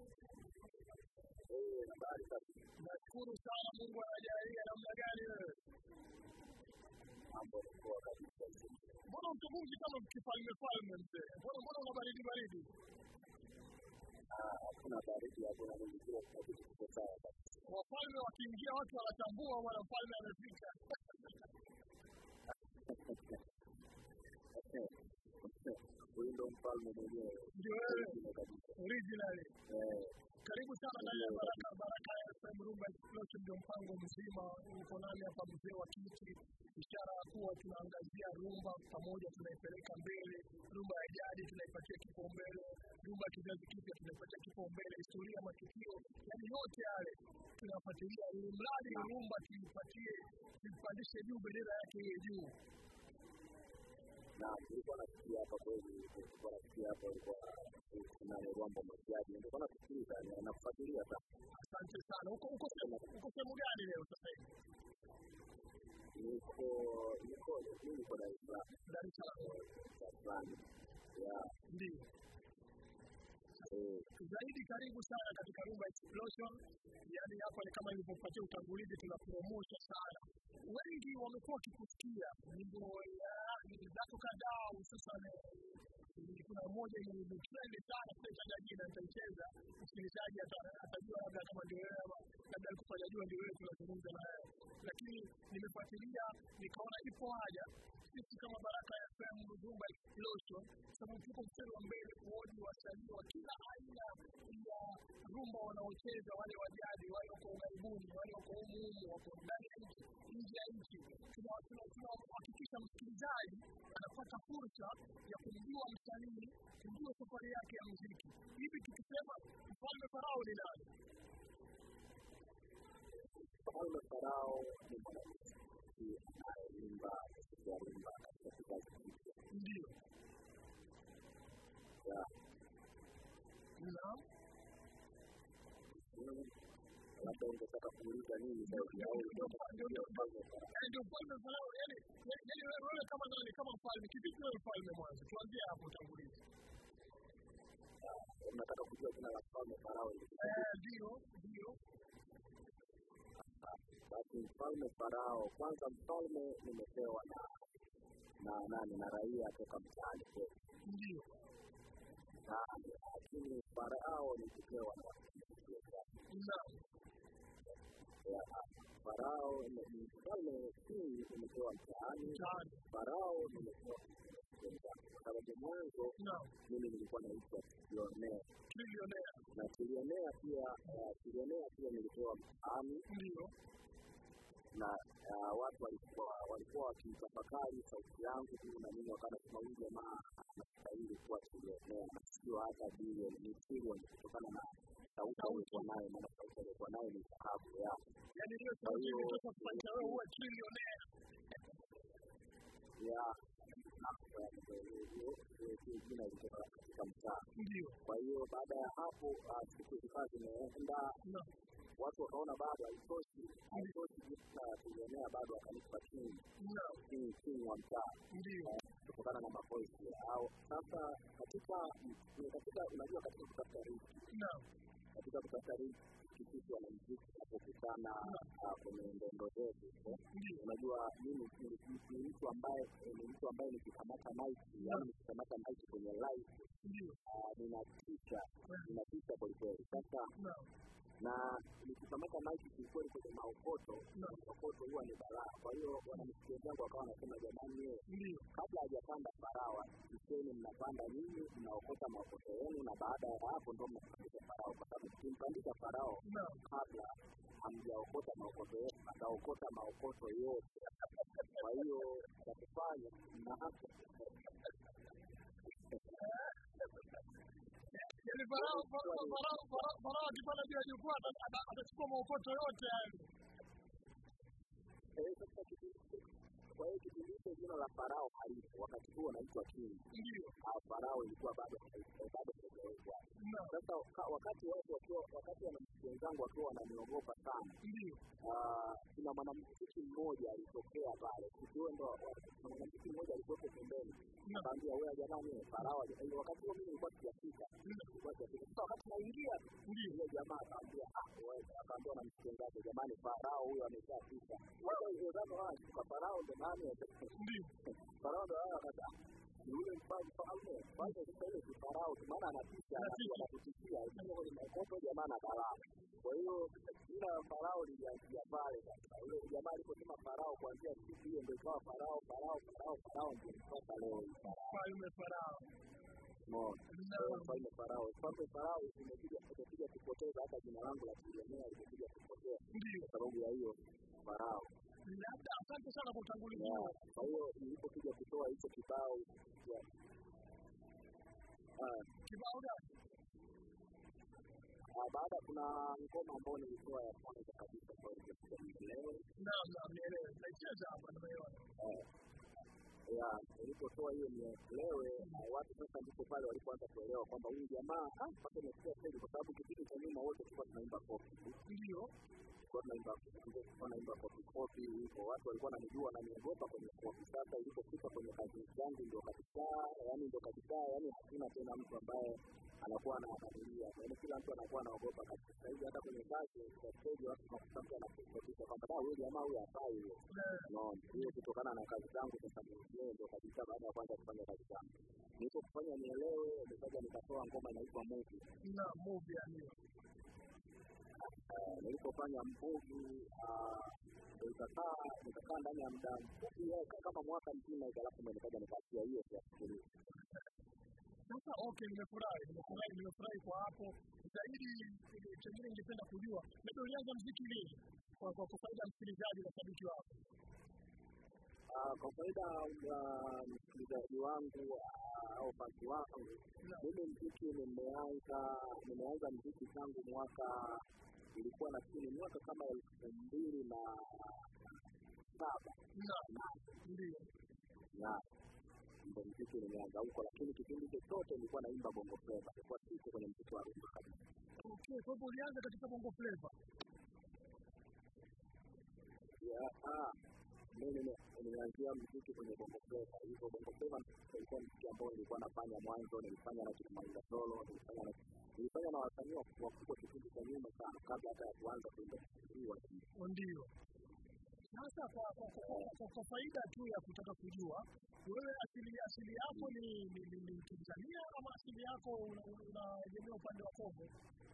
Eh, habari sana. Nashukuru sana, Mungu anajalia. Namna gani wewe? Mambo kwa kabisa. Mbona mtungumzi kama mkifalme falme mzee? Mbona mbona una baridi baridi? Ah, kuna baridi hapo na nini kwa kitu kiko sawa. Wafalme wakiingia watu wanatambua bwana mfalme amefika. Ndio mfalme mwenyewe. Ndio wewe. Originally. Eh. Karibu sana ndani ya Baraka Baraka F M Rumba Explosion, ndio mpango mzima uko nani hapa, mzee wa kiti, ishara ya kuwa tunaangazia rumba pamoja, tunaipeleka mbele, rumba ya jadi tunaipatia kipaumbele, rumba kizazi kipya tunaipatia kipaumbele, historia, matukio, yani yote yale tunafuatilia, ili mradi rumba tuipatie, tuipandishe juu, bendera yake iwe juu. Na nilikuwa nasikia hapa kweli, nilikuwa nasikia hapa kwa kuna mambo majaji, nilikuwa nasikiliza na nafuatilia sana. Asante sana. Uko uko uko sehemu gani leo sasa hivi? Niko niko niko Dar es Salaam. Dar es Salaam. Dar es Salaam. Ya. Ndio. Eh, zaidi karibu sana katika Rumba Explosion. Yaani hapa ni kama nilipopatia utangulizi, tuna promotion sana. Wengi wamekuwa wakikusikia nyimbo zako kadhaa, hususan kuna moja ni trend sana kwa jina nitacheza, msikilizaji atajua labda kama ndio wewe ama labda alikuwa jua ndio wewe tunazungumza na wewe. Lakini nimefuatilia nikaona ipo haja sisi kama Baraka F M Rumba Explosion, sababu tuko mstari wa mbele kuona wasanii wa kila aina ya rumba wanaocheza, wale wa jadi, wale wako ughaibuni, wale wako humu humu, wako ndani ya nchi, nje ya nchi. Tunahakikisha msikilizaji anapata fursa ya kumjua msanii, kujua safari yake ya muziki. Hivi tukisema Mfalme Farao ni nani? Mfalme Farao ni mwanamuziki anayeimba ya rumba katika kizazi kipya. Ndio. Ya. Naam. Labda ungetaka kuuliza nini zaidi au ndio Mfalme Farao, yani yani wewe kama nani, kama mfalme, kivipi wewe mfalme mwanzo? Tuanzie hapo tangulizi. Unataka kujua jina la Mfalme Farao? Eh, ndio, ndio. Basi Mfalme Farao, kwanza mfalme nimepewa na na nani na raia kutoka mtaani kwetu. Ndio. Na lakini Farao nimepewa na Naam. ya Farao ni mfalme hii nimepewa mtaani. Farao nimepewa kwa sababu mwanzo mimi nilikuwa naitwa Trillionaire. Trillionaire. Na Trillionaire pia Trillionaire pia nilipewa mtaani. Ndio. Na uh, watu walikuwa walikuwa wakitafakari sauti yangu na mimi wakana kama huyu jamaa anastahili kuwa Trillionaire, na sio hata bilioni, ni trillion, kutokana na sauti alikuwa nayo, na sauti alikuwa nayo ni dhahabu ya. Yaani hiyo sauti inatoka kufanya wewe uwe Trillionaire. Ya. Na kwa hiyo jina lilikuwa katika mtaa. Ndio. Kwa hiyo baada ya hapo siku zikawa zimeenda, watu wakaona bado haitoshi, haitoshi jina Trillionaire, bado akanipa chini. Chini chini wa mtaa. Ndio. Kutokana na makosi au sasa katika katika unajua katika kutafuta riziki. Naam. Katika kutafuta riziki kitu wana muziki unapokutana kwenye ndondo zetu. Unajua mimi ni mtu ambaye ni mtu ambaye nikikamata mic, yaani nikikamata mic kwenye live, ndio ninatisha ninatisha kwa kweli. Sasa na nikikamata mic kweli kwenye maokoto, maokoto huwa ni balaa. Kwa hiyo wanamsikia zangu wakawa wanasema jamani, ndio kabla hajapanda Farao kiseni mnapanda nyinyi, mnaokota maokoto yenu, na baada ya hapo ndio mnapanda Farao, kwa sababu kimpandisha Farao kabla hamjaokota maokoto yenu, ataokota maokoto yote. Kwa hiyo kwa kufanya na hata Yaani Farao Farao Farao Farao akipanda juu ya jukwaa atachukua maokoto yote hayo. Eh, sasa kwa hiyo kipindi hicho jina la Farao halipo, wakati huo anaitwa King. Ndio. Ah, Farao ilikuwa bado bado haijawekwa. Sasa wakati watu wakiwa wakati wanamsikia wenzangu wakiwa wananiogopa sana. Ndio. Ah, kuna mwanamuziki mmoja alitokea pale. Sio ndo mwanamuziki mmoja alikuwa pembeni. Akaambia wewe jamani Farao, wakati huo mimi nilikuwa sijafika. Nilikuwa sijafika. Sasa wakati naingia ndio yule jamaa akaambia ah wewe, akaambia na msikiaje jamani Farao huyo ameshafika. Wewe hiyo zako ah kwa Farao ndo nani? Ndio. Farao ndo akata yule mfalme mfalme bado sasa ile Farao maana anatisha anatishia hiyo ni makopo jamaa na balaa. Kwa hiyo jina la Farao lilianzia pale sasa. Yule jamaa aliposema Farao kuanzia siku hiyo ndio ikawa Farao Farao Farao Farao ndio mpaka leo Mfalme Farao. No, mfalme Farao. Mfalme Farao imekuja kuja kupoteza hata jina langu la Tanzania limekuja kupotea. Ndio sababu ya hiyo Farao. Labda asante sana kwa utangulizi. Kwa hiyo nilipokuja kutoa hicho kibao ah kibao gani? Ah, baada kuna ngoma ambayo nilitoa ya kwanza kabisa kwa leo. Naam, naam, nielewe. Naicheza hapa nimeona. Eh. Ya, nilipotoa hiyo nielewe, watu sasa ndipo pale walipoanza kuelewa kwamba huyu jamaa ah mpaka nimesikia kweli kwa sababu kipindi cha nyuma wote tulikuwa tunaimba pop. Ndio. Kwa tunaimba tunaimba pop pop hivyo watu walikuwa wananijua na niogopa kwenye pop. Sasa ilipofika kwenye kazi yangu ndio kabisa, yani ndio kabisa, yani hakuna tena mtu ambaye anakuwa anaangalia. Yaani kila mtu anakuwa anaogopa kabisa. Hivi hata kwenye kazi kwa stage watu wanakuta anakufikisha kwamba ah huyu jamaa huyu hafai huyo. Unaona? Hiyo kutokana na kazi zangu sasa mwenyewe ndio kabisa baada ya kwanza kufanya kazi zangu. Nilipofanya nielewe nikaja nikatoa ngoma inaitwa Movie. Na movie yani. Uh, nilipofanya movie ah uh, nikakaa nikakaa ndani ya muda mfupi kama mwaka mzima alafu nikaja nikaachia hiyo kwa siku. Sasa okay, nimefurahi nimefurahi nimefurahi kwa hapo. Zaidi kingine ningependa kujua labda ulianza muziki lini kwa kwa faida msikilizaji na shabiki wako? Ah, kwa faida ya msikilizaji wangu au fans wangu, mimi muziki nimeanza nimeanza muziki tangu mwaka ilikuwa na chini mwaka kama elfu mbili na saba. Ndio. Na ndio muziki nimeanza huko, lakini kipindi chote nilikuwa naimba bongo flava. Nilikuwa siko kwenye muziki wa rumba kabisa. Okay, kwa hivyo ulianza katika bongo flava? Ya, ah, mimi nilianzia muziki kwenye bongo flava. Hiyo bongo flava ilikuwa muziki ambao nilikuwa nafanya mwanzo, nilifanya na Kimanga Solo, nilifanya na nilifanya na wasanii wakubwa kipindi cha nyuma sana kabla hata ya kuanza kuimba hiyo. Ndio. Sasa kwa kwa, kwa, kwa, kwa faida tu ya kutaka kujua wewe asili asili yako ni ni, ni, ni Tanzania ama asili yako unaegemea upande wa Kongo?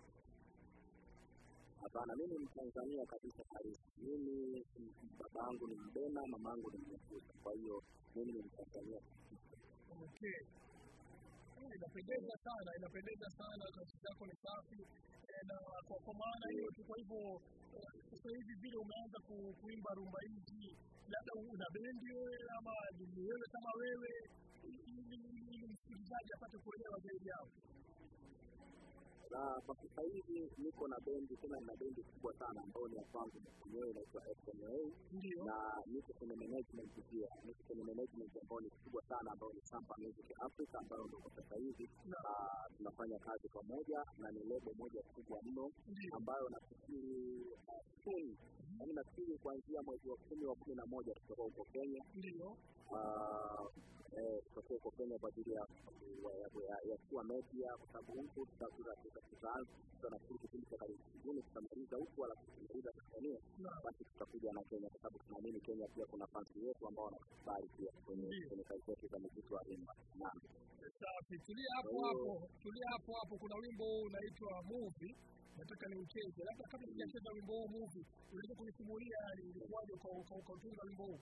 Hapana, mimi ni Tanzania kabisa halisi. Mimi babangu ni Mbena, mamangu ni Mnyakyusa. Kwa hiyo mimi ni Tanzania. Okay. Inapendeza sana, inapendeza sana, kazi yako ni safi. Na kwa, kwa maana hiyo tu, kwa hivyo sasa hivi vile umeanza ku, kuimba rumba hizi, labda una bendi wewe ama ni wewe kama wewe, ili msikilizaji apate kuelewa zaidi yao? Na kwa sasa hivi niko na bendi, tena na bendi kubwa sana ambayo ni kwangu mwenyewe inaitwa F M A. Ndio. Na niko kwenye management pia. Niko kwenye management ambayo ni kubwa sana ambayo ni Sampa Music Africa ambayo ndio kwa sasa hivi tunafanya kazi pamoja na ni lebo moja kubwa mno ambayo nafikiri soon, yaani nafikiri kuanzia mwezi wa kumi wa kumi na moja tutakuwa huko Kenya. Ndio. Ah eh tutakuwa huko Kenya kwa ajili ya ya kuwa media kwa sababu huko tutakuwa tutaanza tunafikiri kipindi cha karibuni tutamaliza huko wala kutumaliza Tanzania, basi tutakuja na Kenya kwa sababu tunaamini Kenya pia kuna fans wetu ambao wanakubali pia kwenye kwenye kazi yetu za muziki wa rumba. Naam. Safi, tulia hapo hapo, tulia hapo hapo. Kuna wimbo unaitwa Movie, nataka niucheze. Labda kabla sijacheza wimbo huu Movie, unaweza kunisimulia ilikuwaje kwa ukatunga wimbo huu?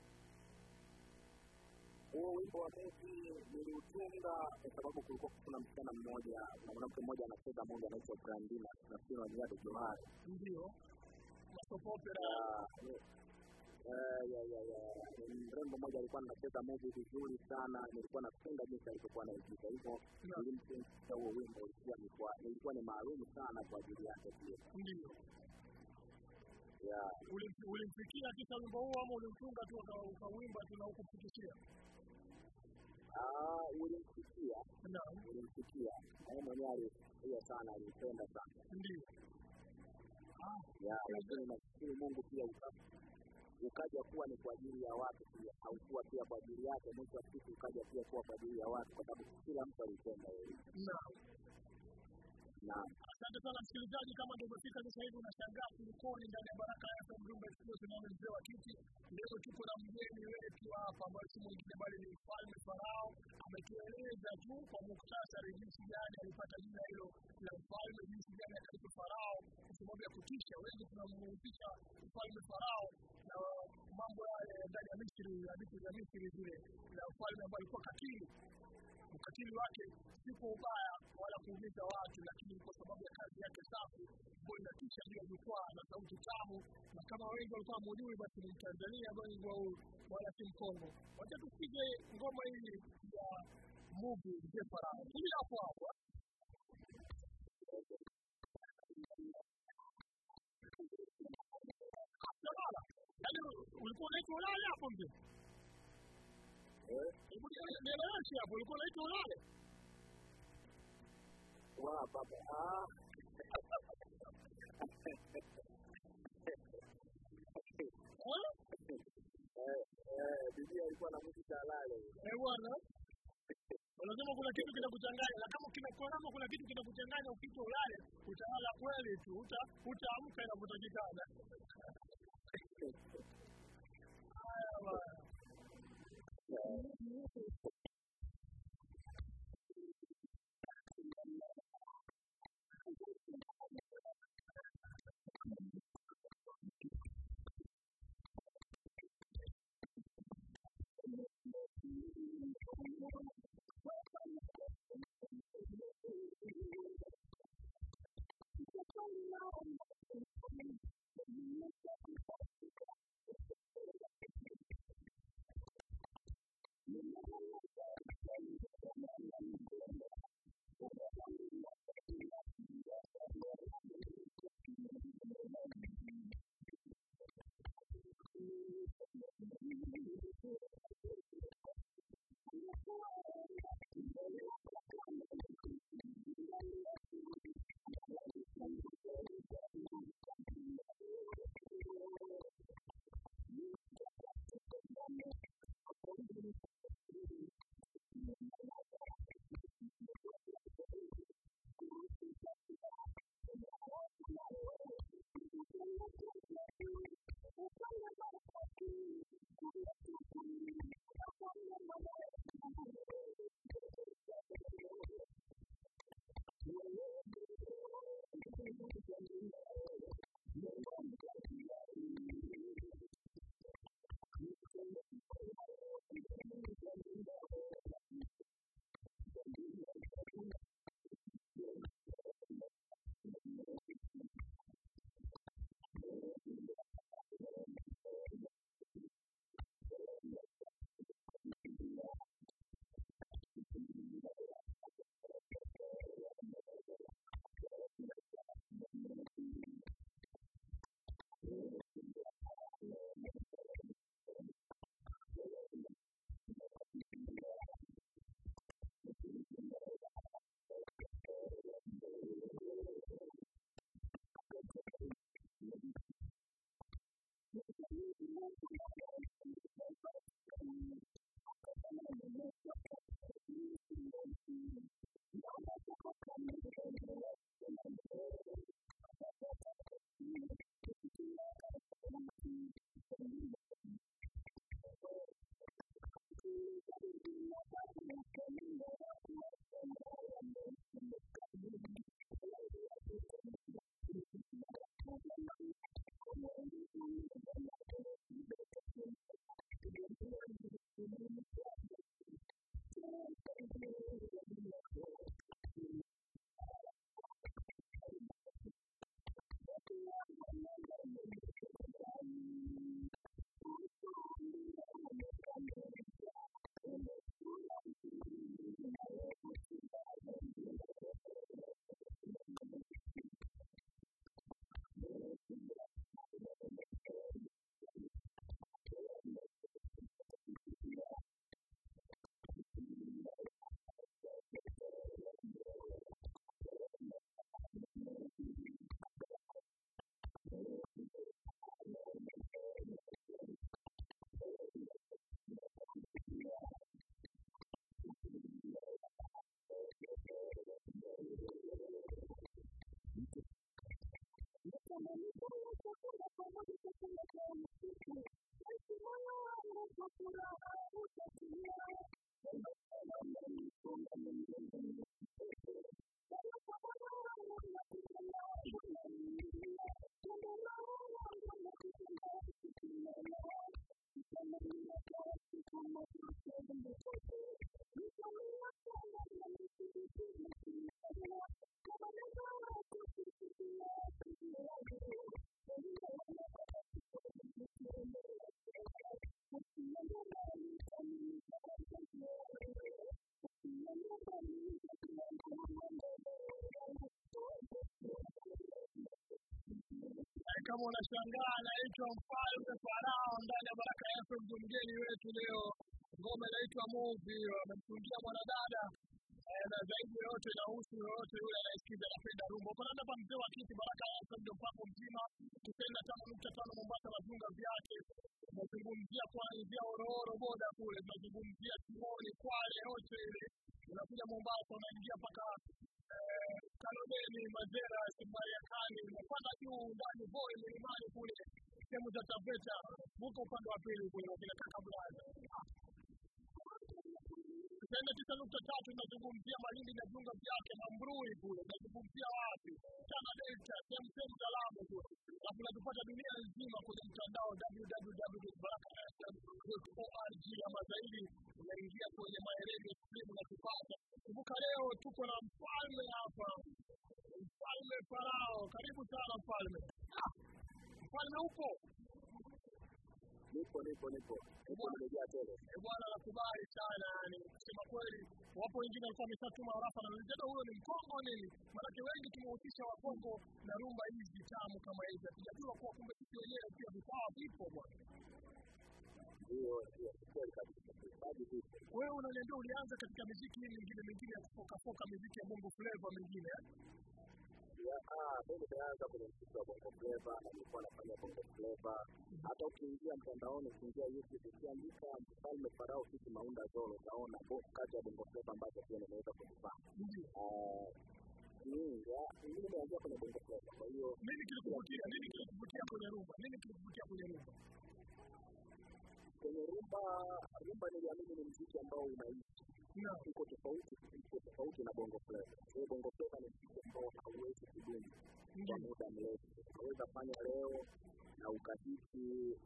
Huo wimbo wa Movie niliutunga kwa sababu kulikuwa kuna msichana mmoja na mwanamke mmoja anacheza moja anaitwa Brandina na pia ni Yado Johari. Ndio. Soap opera. Eh, ya ya ya. Mrembo mmoja alikuwa anacheza movie vizuri sana, nilikuwa napenda jinsi alivyokuwa anaigiza. Hivyo nilimsikia huo wimbo ulikuwa ni kwa ilikuwa ni maalum sana kwa ajili yake pia. Ndio. Ya, ulimfikia kisha wimbo huo ama ulimfunga tu ukawimba tu na ukufikishia? Ah, ulimfikia. Naam. Ulimfikia. Yeye mwenyewe alipenda sana, alipenda sana. Ndio. Ah, ya, lakini nafikiri Mungu pia ukaja kuwa ni kwa ajili ya watu pia, haukuwa pia kwa ajili yake, mwisho wa siku ukaja pia kuwa kwa ajili ya watu, kwa sababu kila mtu alipenda yeye. Naam. Naam. Asante sana msikilizaji, kama ndio umefika sasa hivi unashangaa kulikoni ndani ya Baraka F M Rumba Explosion na mzee wa kiti. Leo tuko na mgeni wetu hapa ambaye si mwingine bali ni Mfalme Farao. Ametueleza tu kwa muktasari jinsi gani alipata jina hilo la mfalme, jinsi gani akaitwa Farao, kwa sababu ya kutisha. Wengi tunamhusisha Mfalme Farao na mambo yale ndani ya Misri, hadithi za Misri zile, na mfalme ambaye alikuwa katili. Ukatili wake si kwa ubaya wala kuumiza watu, lakini kwa sababu ya kazi yake safi ambayo inatisha juu ya jukwaa na sauti tamu. Na kama wengi walikuwa mjui, basi ni Tanzania bongo wala si Mkongo. Wacha tupige ngoma hii ya movie ya Farao. Hili hapo hapo. Sawa. Yaani ulikuwa unaitwa ulale hapo mzee? Eh? Nieleweshe hapo, ulikuwa unaitwa ulale? Wa baba. Ah. Eh, eh, Biblia ilikuwa na mtu halali. Eh bwana. Unasema kuna kitu kinakuchanganya, na kama kinakuwa kuna kitu kinakuchanganya ukiitwa ulale, utalala kweli tu, uta utaamka inapotakikana. Haya bwana. kama unashangaa anaitwa Mfalme Farao ndani ya Baraka F M, mgeni wetu leo. Ngoma inaitwa Movie, amemtungia mwanadada na zaidi yote inahusu yote yule anayesikiza anapenda rumba. Kwa nini hapa mzee wa kiti Baraka F M ndio mpango mzima tupenda tano nukta tano Mombasa na viunga vyake. Tunazungumzia kuanzia Ororo boda kule, tunazungumzia Timoni, Kwale yote ile. Unakuja Mombasa unaingia mpaka eh Kaloleni, Mazera, Simbariakani, unapanda juu ndani boy milimani kule. Sehemu za Taveta, huko upande wa pili kule wakina kaka Blaza. Tena tisa nukta tatu tunazungumzia Malindi na viunga vyake na Mbrui kule, tunazungumzia wapi? Tana Delta, sehemu sehemu za Lamu kule. Na tunatupata dunia nzima kwenye mtandao w w w dot baraka f m dot org ama zaidi unaingia kwenye maelezo stream na kupata. Kumbuka leo tuko na mfalme hapa. Mfalme Farao, karibu sana mfalme. Mfalme upo? Nipo nipo nipo. Nipo nimejaa tele. Eh bwana, nakubali sana yani. Kusema kweli, wapo wengine walikuwa wameshatuma harafa na ndio huyo ni Mkongo nini? Maana wengi tumehusisha Wakongo na rumba hizi tamu kama hizi. Tunajua kwa kumbe sisi wenyewe pia vipawa vipo bwana. Ndio, ndio, kweli kabisa. Baadhi vipo. Wewe unaniambia ulianza katika muziki mingine mingine ya kufoka foka muziki ya Bongo Flava mingine eh? Ya, ah, mimi nimeanza kwenye muziki wa Bongo Flava na nilikuwa nafanya Bongo Flava. Hata ukiingia mtandaoni, ukiingia YouTube, ukiandika Mfalme Farao kitu Maunda Zolo, utaona kati ya Bongo Flava ambazo pia nimeweza kufanya. Ah, mimi ya, mimi nimeanza kwenye Bongo Flava. Kwa hiyo nini kilikuvutia? Nini kilikuvutia kwenye rumba? Nini kilikuvutia kwenye rumba? Kwenye rumba, rumba niliamini ni muziki ambao unaishi. Na uko tofauti, uko tofauti na Bongo Flava. Kwa Bongo Flava ni muziki ambao hauwezi kudumu kwa muda mrefu. Unaweza fanya leo na ukahiti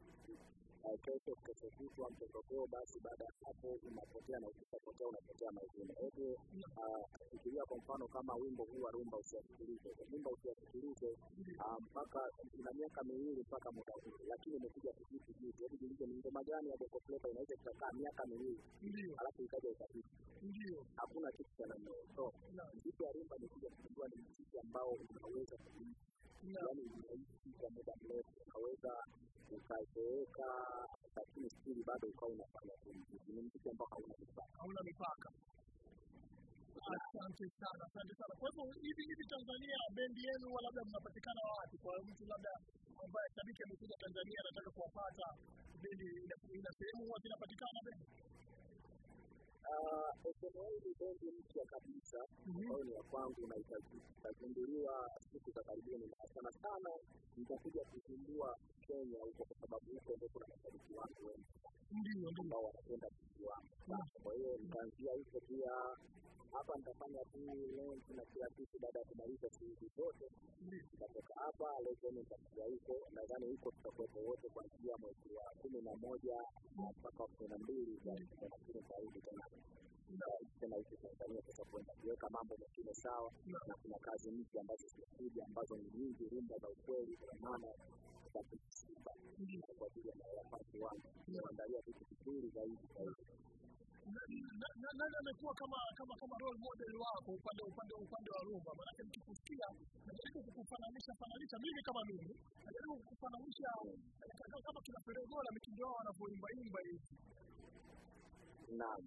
kesho kesho kutwa mtokeo, basi baada ya hapo unapotea na ukipotea unapotea maisha. Hebu fikiria kwa mfano kama wimbo huu wa rumba usiasikilize. Wimbo usiasikilize mpaka ina miaka miwili mpaka muda huu, lakini umekuja kitu kitu. Hebu jiulize ni ngoma gani ya Bongo Flava inaweza kukaa miaka miwili alafu ikaja ikapita. Ndio. Hakuna kitu cha namna hiyo. So, muziki wa rumba ni kuja kujua ni muziki ambao unaweza kuishi. Yaani unaishi kwa muda mrefu, unaweza ukazoeka lakini stili bado ukawa unafanya muziki. Ni muziki ambao hauna mipaka. Hauna mipaka. Asante sana, asante sana. Kwa hivyo hivi hivi Tanzania bendi yenu labda mnapatikana wapi? Kwa mtu labda ambaye shabiki amekuja Tanzania anataka kuwapata bendi ina sehemu huwa zinapatikana bendi? Ah, esemo hili bendi mpya kabisa ambayo ni ya kwangu na itazinduliwa siku za karibuni, na sana sana nitakuja kuzindua Kenya huko kwa sababu huko ndio kuna mashabiki wangu wengi. Ndio ndio wanapenda muziki wangu. Kwa hiyo nitaanzia huko pia. Hapa nitafanya tu leo na kila kitu baada ya kumaliza shughuli zote. Nitatoka hapa leo tena nitakuja huko, nadhani huko tutakuwa wote kuanzia mwezi wa kumi na moja mpaka kumi na mbili na nafikiri tarudi tena. Tena huko Tanzania tutakwenda kuweka mambo mengine sawa, na kuna kazi mpya ambazo zinakuja ambazo ni nyingi, rumba za ukweli kwa maana za kusiba. Kwa ajili ya wafasi wangu naandalia vitu vizuri zaidi zaidi. Nani amekuwa kama kama kama role model wako upande upande upande wa rumba? Maana nikikusikia najaribu kukufananisha fananisha mimi kama mimi najaribu kukufananisha kama kina Feregola mitindo wao wanavyoimba imba hivi. Naam.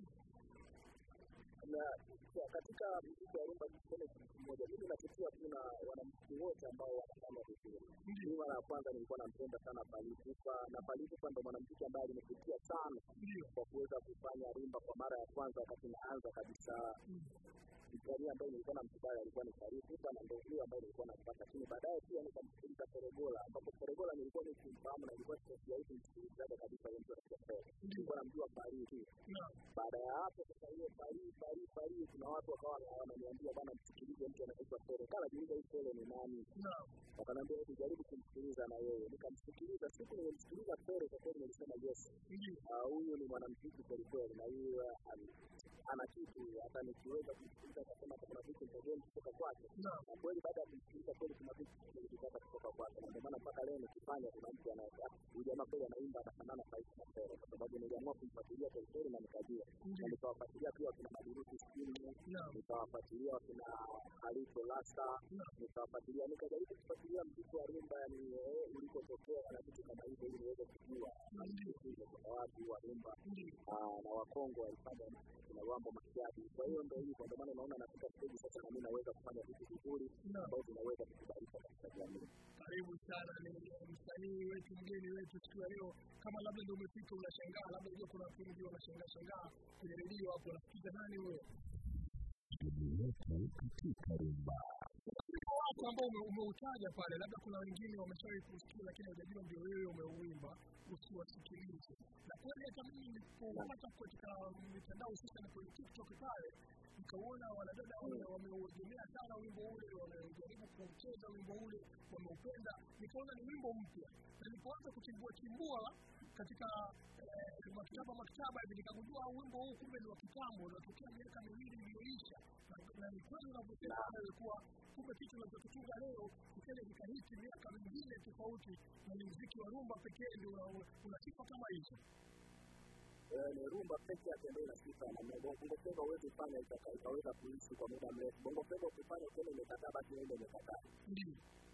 Na katika muziki wa rumba kuna kitu kimoja mimi nafikiria kuna wanamuziki wote ambao wanafanya vizuri. Mimi mara ya kwanza nilikuwa nampenda sana Falipupa, na Falipupa ndo mwanamuziki ambaye alinivutia sana kwa kuweza kufanya rumba kwa mara ya kwanza wakati naanza kabisa. Msanii ambaye nilikuwa namkubali alikuwa ni Falipupa, na ndio huyo ambaye nilikuwa nampata. Lakini baadaye pia nikamsikiliza Feregola, ambapo Feregola nilikuwa nikimfahamu na nilikuwa sikia hivi msikilizaji kabisa wa mtu anayependa. Nilikuwa namjua Falipupa. Baada ya hapo sasa hiyo Falipupa Falipupa Falipupa kuna watu wakawa wananiambia bwana msikilize mtu anaitwa Feregola, jiulize huyu Fere ni nani? Wakaniambia hebu jaribu kumsikiliza na yeye. Nikamsikiliza, siku nilimsikiliza Fere kwa kweli nilisema yes. Huyu ni mwanamuziki kweli kweli, na yeye ana kitu hata nikiweza kumsikiliza kama kuna vitu vingine kutoka kwake. Na kweli baada ya kumsikiliza kweli kuna vitu vingi kutoka kwake. Ndio maana mpaka leo nikifanya kuna mtu anaita huyu jamaa kweli anaimba anafanana na Faiz na Fere, kwa sababu niliamua kumfuatilia kwa kweli na nikajua. Nilikuwa nikawafuatilia pia kuna Maduruki Simu, nikawafuatilia kuna Alito Lasta, nikawafuatilia nikajaribu kufuatilia mziki wa rumba yani ulikotokea na kitu kama hivyo ili niweze kujua mziki kwa wapi wa rumba na Wakongo walifanya na mambo makubwa. Kwa hiyo ndio hivyo ndio maana naona nafika stage sasa na mimi naweza kufanya vitu vizuri ambavyo vinaweza kukubalika katika jamii. Karibu sana ni msanii wetu mgeni wetu siku leo. Kama labda ndio umefika unashangaa labda ndio kuna watu ndio wanashangaa shangaa kwenye redio hapo nafikiria nani wewe? Katika rumba. Watu ambao umeutaja pale labda kuna wengine wameshawahi kusikia lakini hawajajua ndio wewe umeuimba usiwasikilize. Na kweli hata mimi nilipopata katika mitandao hususan kwenye TikTok pale nikaona wanadada wameuegemea sana wimbo ule, wanajaribu kucheza wimbo ule, wameupenda. Nikaona ni wimbo mpya. Na nilipoanza kuchimbua chimbua katika eh, maktaba maktaba hivi nikagundua wimbo huu kumbe ni wa kitambo unatokea miaka miwili iliyoisha. Na ni kweli unavyosema wewe kuwa kumbe kitu unachokitunga leo kile kikahiti miaka mingine tofauti na muziki wa rumba pekee ndio una sifa kama hizo. Eh, ni rumba pekee yake ndio ina sifa na bongo flava wewe kufanya itaweza kuishi kwa muda mrefu. Bongo flava ukifanya kile imekataba kile ndio imekataba. Ndio.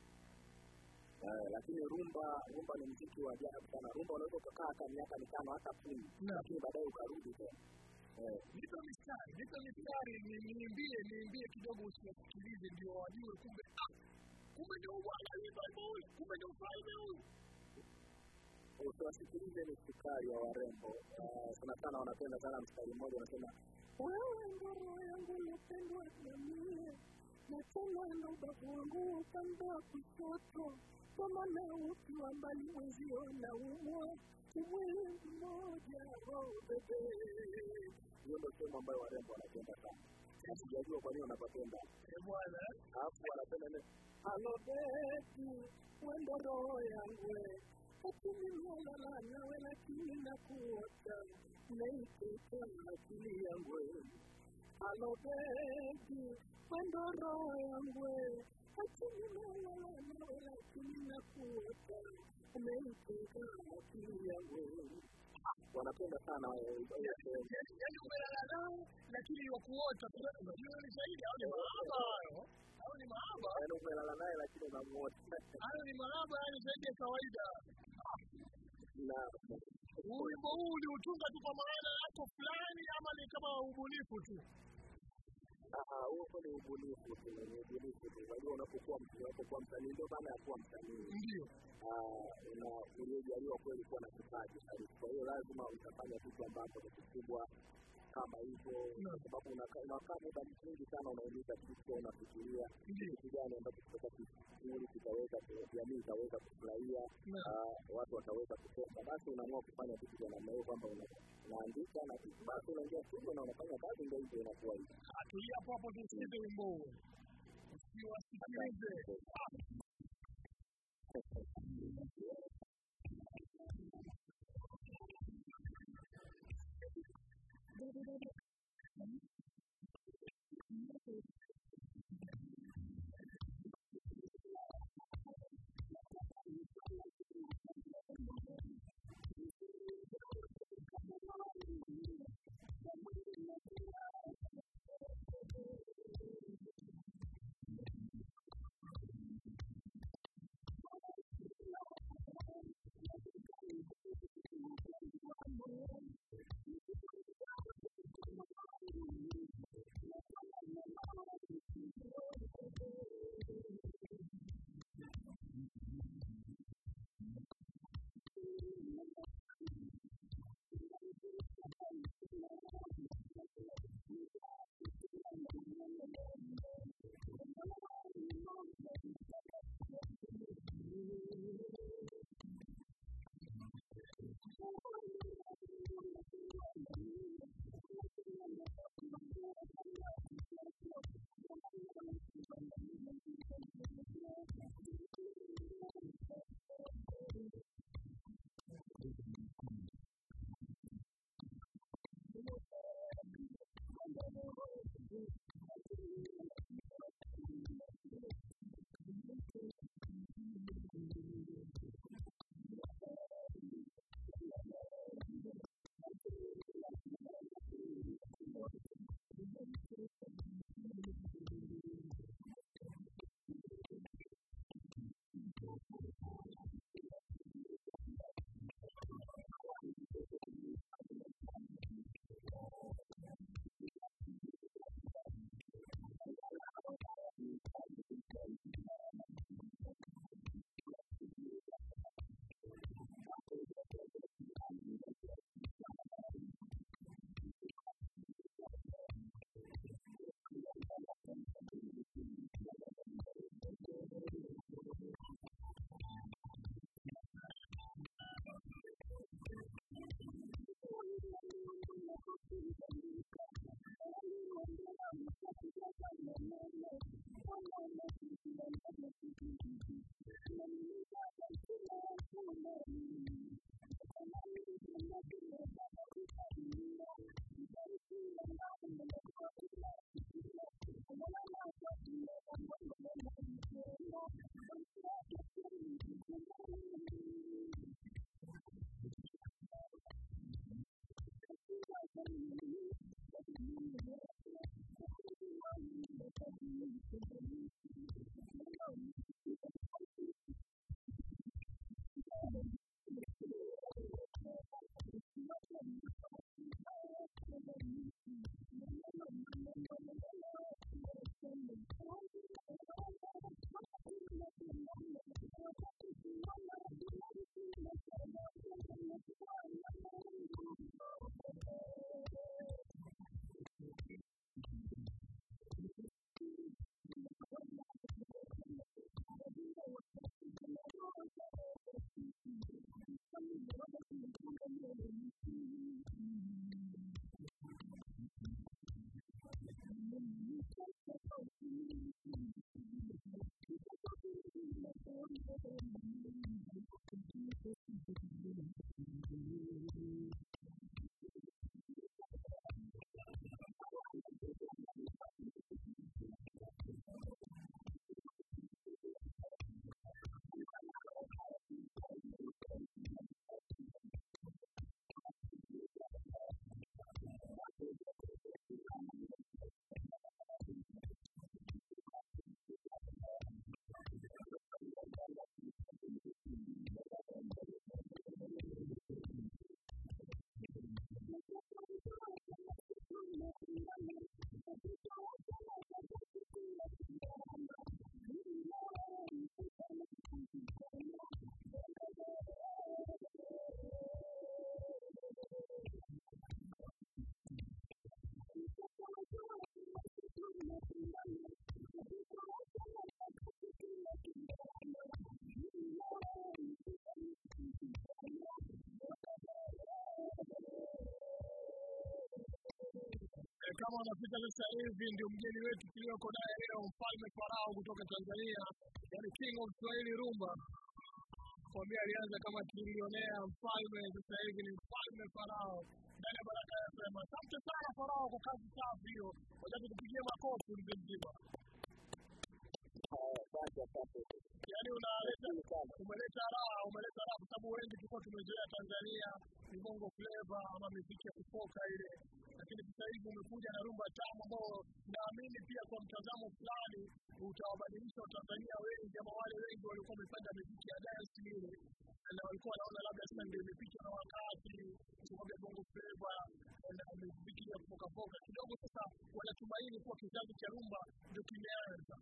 Eh, lakini rumba rumba ni muziki wa ajabu sana. Rumba unaweza kukaa hata miaka mitano hata kumi lakini baadaye ukarudi tena. Eh, nipo mistari, nipo mistari niimbie niimbie kidogo usisikilize ndio wajue kumbe ah kumbe ndio bwana wimbo huu, kumbe ndio ufalme huu. Usisikilize ni sukari ya warembo. Sana sana wanapenda sana mstari mmoja wanasema wewe ndio roho yangu napendwa na mimi. Na tena ndo babu wangu upande wa kushoto. Kama na ukiwa mbali mwezio na umwa mwili mmoja oh bebe. Hiyo ndio sema ambayo warembo wanapenda sana. Sijajua kwa nini wanapenda. Eh bwana, hapo wanapenda nini? Hello baby, wendo roho yangu. Lakini mwana nawe lakini nakuota. Naikuta akili yangu. Hello baby, wendo roho yangu. Lakini mwana nawe lakini nakuota. Naikuta akili yangu. Wanapenda sana yaani umelala nao lakini wakuota unajua ni zaidi au ni mahaba hayo au ni mahaba yaani umelala naye lakini unamuota hayo ni mahaba yani zaidi ya kawaida. Na wimbo huu uliutunga tu kwa maana yako fulani ama ni kama ubunifu tu? Ah, huo ni ubunifu tu, ni ubunifu tu. Unajua unapokuwa unapokuwa msanii ndio maana ya kuwa msanii. Ndio. Ah, na uliojaliwa kweli kuwa na kipaji. Kwa hiyo lazima utafanya kitu ambacho ni kikubwa kama hivyo kwa sababu unakaa muda mwingi sana unauliza kitu unafikiria kitu gani ambacho kitaweza kitaweza jamii itaweza kufurahia, watu wataweza kupenda, basi unaamua kufanya kitu kwa namna hiyo kwamba unaandika na basi unaingia studio na unafanya kazi ndio hivyo inakuwa hivyo. Atulia hapo hapo tusiende wimbo huo. Usiwasikilize. Kama unapita sasa hivi ndio mgeni wetu tulioko naye leo, Mfalme Farao kutoka Tanzania, yani King of Swahili Rumba. Kwambia alianza kama trilionea, mfalme sasa hivi ni Mfalme Farao. Ndani ya Baraka F M. Asante sana Farao kwa kazi safi hiyo. Wacha tukupigie makofi mzima. Asante asante. Yaani unaleta umeleta raha, umeleta raha kwa sababu wengi tulikuwa tumezoea Tanzania ni bongo flavor ama muziki ya kufoka ile. Lakini sasa hivi umekuja na rumba tamu ambao naamini pia kwa mtazamo fulani utawabadilisha Watanzania wengi ama wale wengi walikuwa wamepanda muziki ya dance ile. Na walikuwa wanaona labda sasa ndio imepitwa na wakati kwa bongo flavor na muziki ya kufoka foka. Kidogo sasa wanatumaini kuwa kizazi cha rumba ndio kimeanza.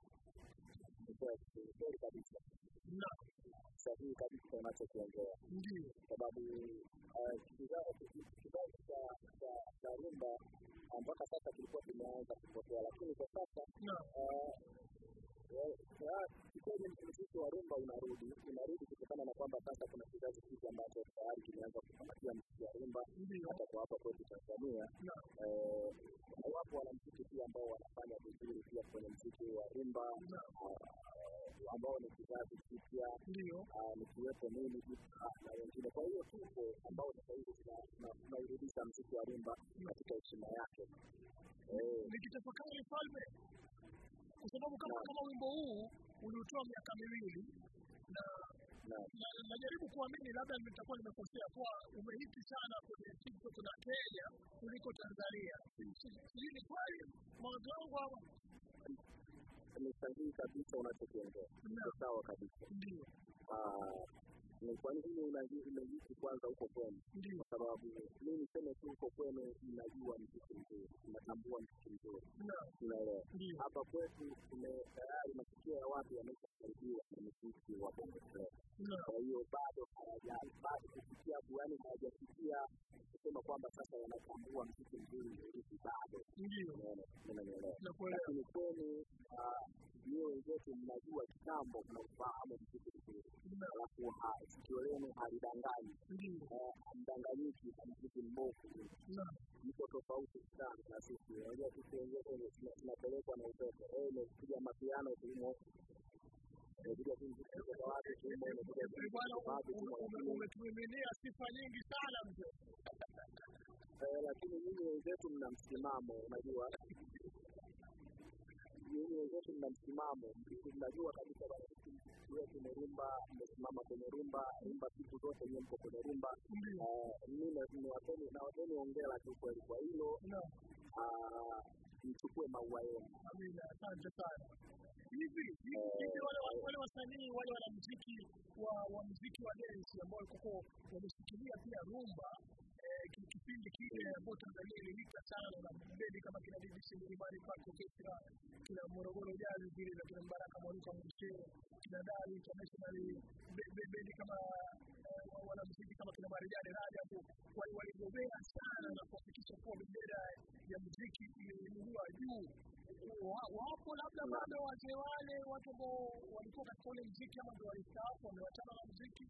Kweli kabisa. Na sahihi kabisa unachokiongea. Ndio. Sababu kizazi kizazi cha cha rumba mpaka sasa kilikuwa kimeanza kupotea, lakini kwa sasa kweli muziki wa rumba unarudi, unarudi kutokana na kwamba sasa kuna kizazi kipya ambacho tayari kimeanza kufuatilia muziki wa rumba hata kwa hapa kwetu Tanzania. Eh, wapo wanamuziki pia ambao wanafanya vizuri pia kwenye muziki wa rumba ambao ni kizazi kipya, ndio nikiwepo mimi na wengine. Kwa hiyo tupo ambao sasa hivi tunairudisha muziki wa rumba katika heshima yake. Eh, nikitafakari Mfalme, kwa sababu kama kama wimbo huu uliotoa miaka miwili na na najaribu kuamini labda nitakuwa nimekosea kwa umehiti sana kwenye TikTok na Kenya kuliko Tanzania. Hii ni kweli mawazo yangu hapa? Ni sahihi kabisa unachokiongea. Ni sawa kabisa. Ndio. Ah, ni kwa nini unajisi kwanza huko kwenu? Kwa sababu mimi niseme tu huko kwenu ninajua muziki mzuri, ninatambua muziki mzuri. Unaelewa? Hapa kwetu tayari masikio ya watu yameshasaidiwa na muziki wa bongo flava. Kwa hiyo bado hawajali, bado kufikia buani hawajafikia kusema kwamba sasa wanatambua muziki mzuri hivi bado. Ndio. Unaelewa. Nakuelewa. Lakini kwenu hiyo wenzetu mnajua kitambo mnafahamu vitu vizuri. Alafu sikio lenu halidanganyi. Mdanganyiki mziki mbovu. Iko tofauti sana na sisi. Unajua sisi wenzetu tunapelekwa na upepo. Eh, unapiga mapiano tulimo. Ndio tunataka kwa watu tulimo na umetumiminia sifa nyingi sana mzee. Eh, lakini nyinyi wenzetu mna msimamo, unajua. Nyinyi wenzetu mna msimamo, mnajua kabisa bana wewe tumerumba, mmesimama kwenye rumba, rumba siku zote nyinyi mko kwenye rumba. Eh, mimi ni wapeni na wapeni ongea tu kweli kwa hilo. Ah, mchukue maua yenu. Amina, asante sana. Hivi hivi wale wale wasanii wale wanamuziki wa wa muziki wa dance ambao wako wameshikilia pia rumba kipindi kile ambapo Tanzania ililika sana na bendi kama kina D C Mlimani Park Orchestra, kina Morogoro Jazz vile na kina Mbaraka Mwaluka Mshero, kina Dar International bendi kama wanamuziki kama kina Marijani Raja hapo walibobea sana na kuhakikisha kuwa bendera ya muziki iliinuliwa juu. Wapo labda bado wazee wale watu ambao walikuwa katika ule muziki ama ndio walistaafu wamewachana na muziki.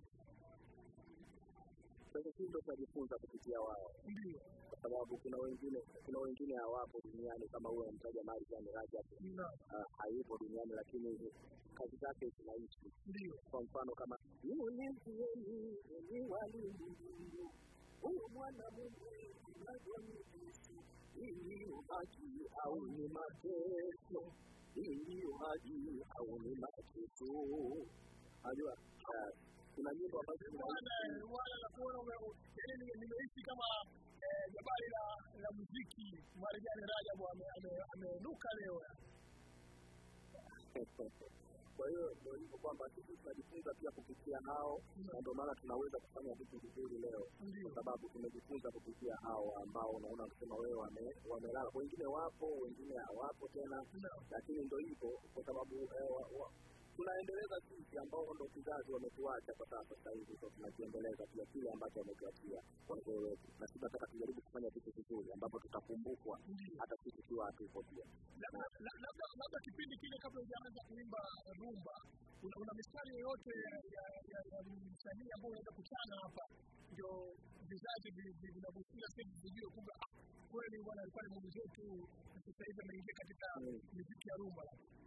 Sasa sisi ndio tunajifunza kupitia wao. Ndio. Kwa sababu kuna wengine kuna wengine hawapo duniani kama huyo mtaja mali za Raja. Ndio. Hayupo duniani lakini kazi zake zinaishi. Ndio. Kwa mfano kama yule ni ni walimu. Huyu mwana Mungu anajua hii haki au ni mateso. Hii haki au ni mateso. Unajua kuna nyimbo ambazo wale wale na kuona yaani nimeishi kama jabali la la muziki Marijani Rajabu ameinuka leo. Kwa hiyo ndio hivyo kwamba sisi tunajifunza pia kupitia hao na ndio maana tunaweza kufanya vitu vizuri leo kwa sababu tumejifunza kupitia hao ambao unaona kusema wewe wame wamelala wengine wapo wengine hawapo tena lakini ndio hivyo kwa sababu tunaendeleza sisi ambao ndio kizazi wametuacha kwa sasa sasa hivi kwa tunajiendeleza pia kile ambacho wametuachia kwa hiyo na sisi tunataka tujaribu kufanya vitu vizuri ambapo tutakumbukwa hata sisi tukiwa hatupo pia. Labda labda kipindi kile kabla hujaanza kuimba rumba una, una mistari yoyote ya ya, ya msanii ambao unaweza kuchana hapa ndio vizazi vinavutia sisi vijue kumbe kweli bwana alikuwa ni mwenzetu sasa hivi ameingia katika muziki ya rumba.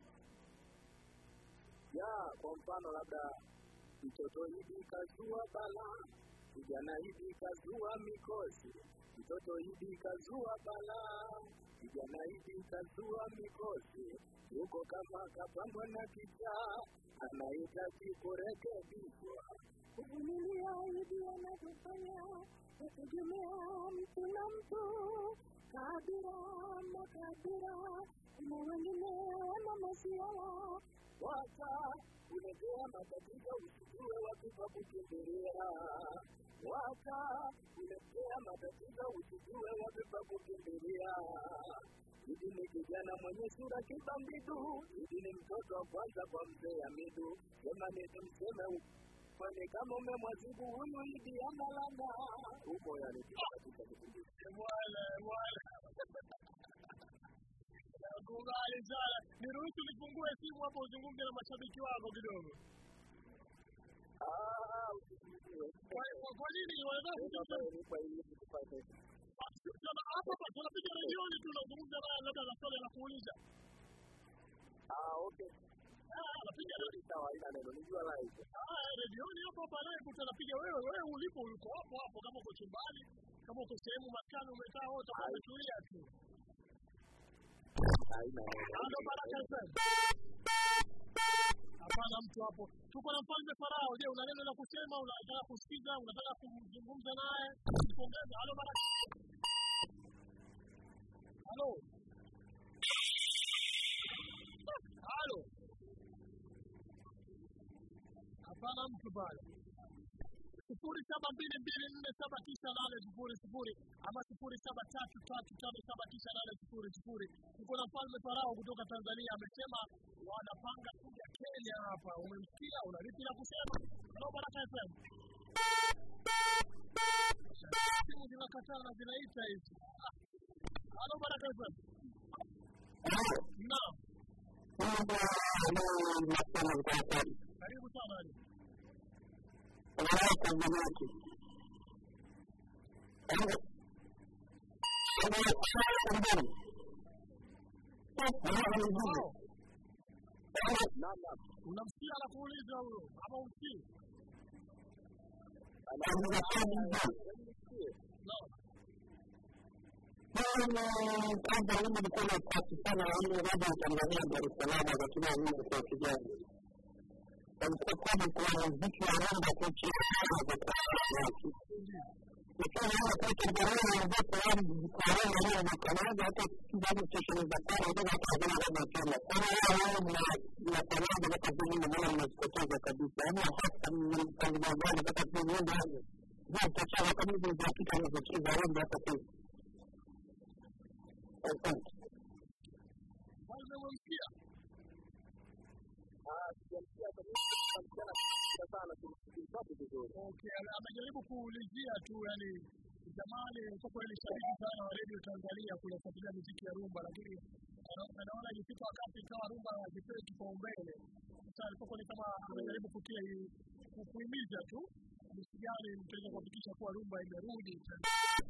Ya, kwa mfano labda mtoto hivi kazua bala, kijana hivi kazua mikosi, mtoto hivi kazua bala, kijana hivi kazua mikosi, yuko kama kapambwa na kichaa, anahitaji kurekebishwa. Kuvumilia hivi anavyofanya, kutegemea mtu na mtu, kabila makabila, na wengine wana masiala. Waka uletea matatizo usijue wapi pa kukimbilia. Waka uletea matatizo usijue wapi pa kukimbilia. Hivi ni kijana mwenye sura kibambidu, hivi ni mtoto wa kwanza kwa mzee Hamidu. Sema ni tumseme kwani kama umemwazibu huyu hivi analana. Huko yani katika kipindi. Wala wala. Kungale sana. Niruhusu nifungue simu hapo uzungumze na mashabiki wako kidogo. Ah, kwa kwa nini wanataka kuzungumza kwa hiyo tupate. Sasa hapa hapa tunapiga redioni tunazungumza naye labda na swali la kuuliza. Ah, okay. Ah, napiga redioni sawa ina neno nijua live. Ah, redioni hapo hapa live tunapiga wewe wewe ulipo uliko hapo hapo kama uko chumbani, kama uko sehemu makani umekaa wote hapo tulia tu. Haina neno. Baraka sana. Hapana mtu hapo. Tuko na Mfalme Farao. Je, una neno la kusema? Unataka kusikiza? Unataka kuzungumza naye? Tupongeze. Halo Baraka. Halo. Halo. Hapana mtu bali. sifuri saba mbili mbili nne saba tisa nane sifuri sifuri ama sifuri saba tatu tatu tano saba tisa nane sifuri sifuri. Tuko na Mfalme Farao kutoka Tanzania amesema wanapanga kuja Kenya hapa. Umemsikia? Una lipi la kusema? Halo Baraka F M. Simu zinakataa na zinaita hizi. Halo Baraka mambo ambayo nasema kwa kweli. Karibu sana. Unaona kwa mwanangu. Ndio. Ndio kwa ndio. Unamsikia anakuuliza huyo ama usikii? Mimi kwanza mimi nilikuwa napata sana ile radio Tanzania Dar es Salaam wakati mimi kwa kijana. Alikuwa kama kwa muziki wa rumba kwa kiasi kwa watu. Nikiwa naona kwa Tanzania ambapo wao kwa wao na Canada hata kidogo station za kwa ndio kwa kama kama kama wao na na Canada na kwa nini mbona mnasipoteza kabisa. Yaani hata mtangazaji hata kwa ndio hapo. Ndio tutacha kama ndio za kitu kinachocheza rumba hapa tu. Asante. Wale wamsikia. Ah, sijamsikia kabisa sana tulipata vizuri. Okay, amejaribu kuulizia tu yani zamani kwa kweli shabiki sana wa Radio Tanzania kufuatilia muziki ya rumba, lakini anaona ikifika wakati kama rumba hazipewi kipaumbele. Sasa alipokuwa ni kama anajaribu kutia kuhimiza tu muziki gani mtaweza kuhakikisha kuwa rumba imerudi tena.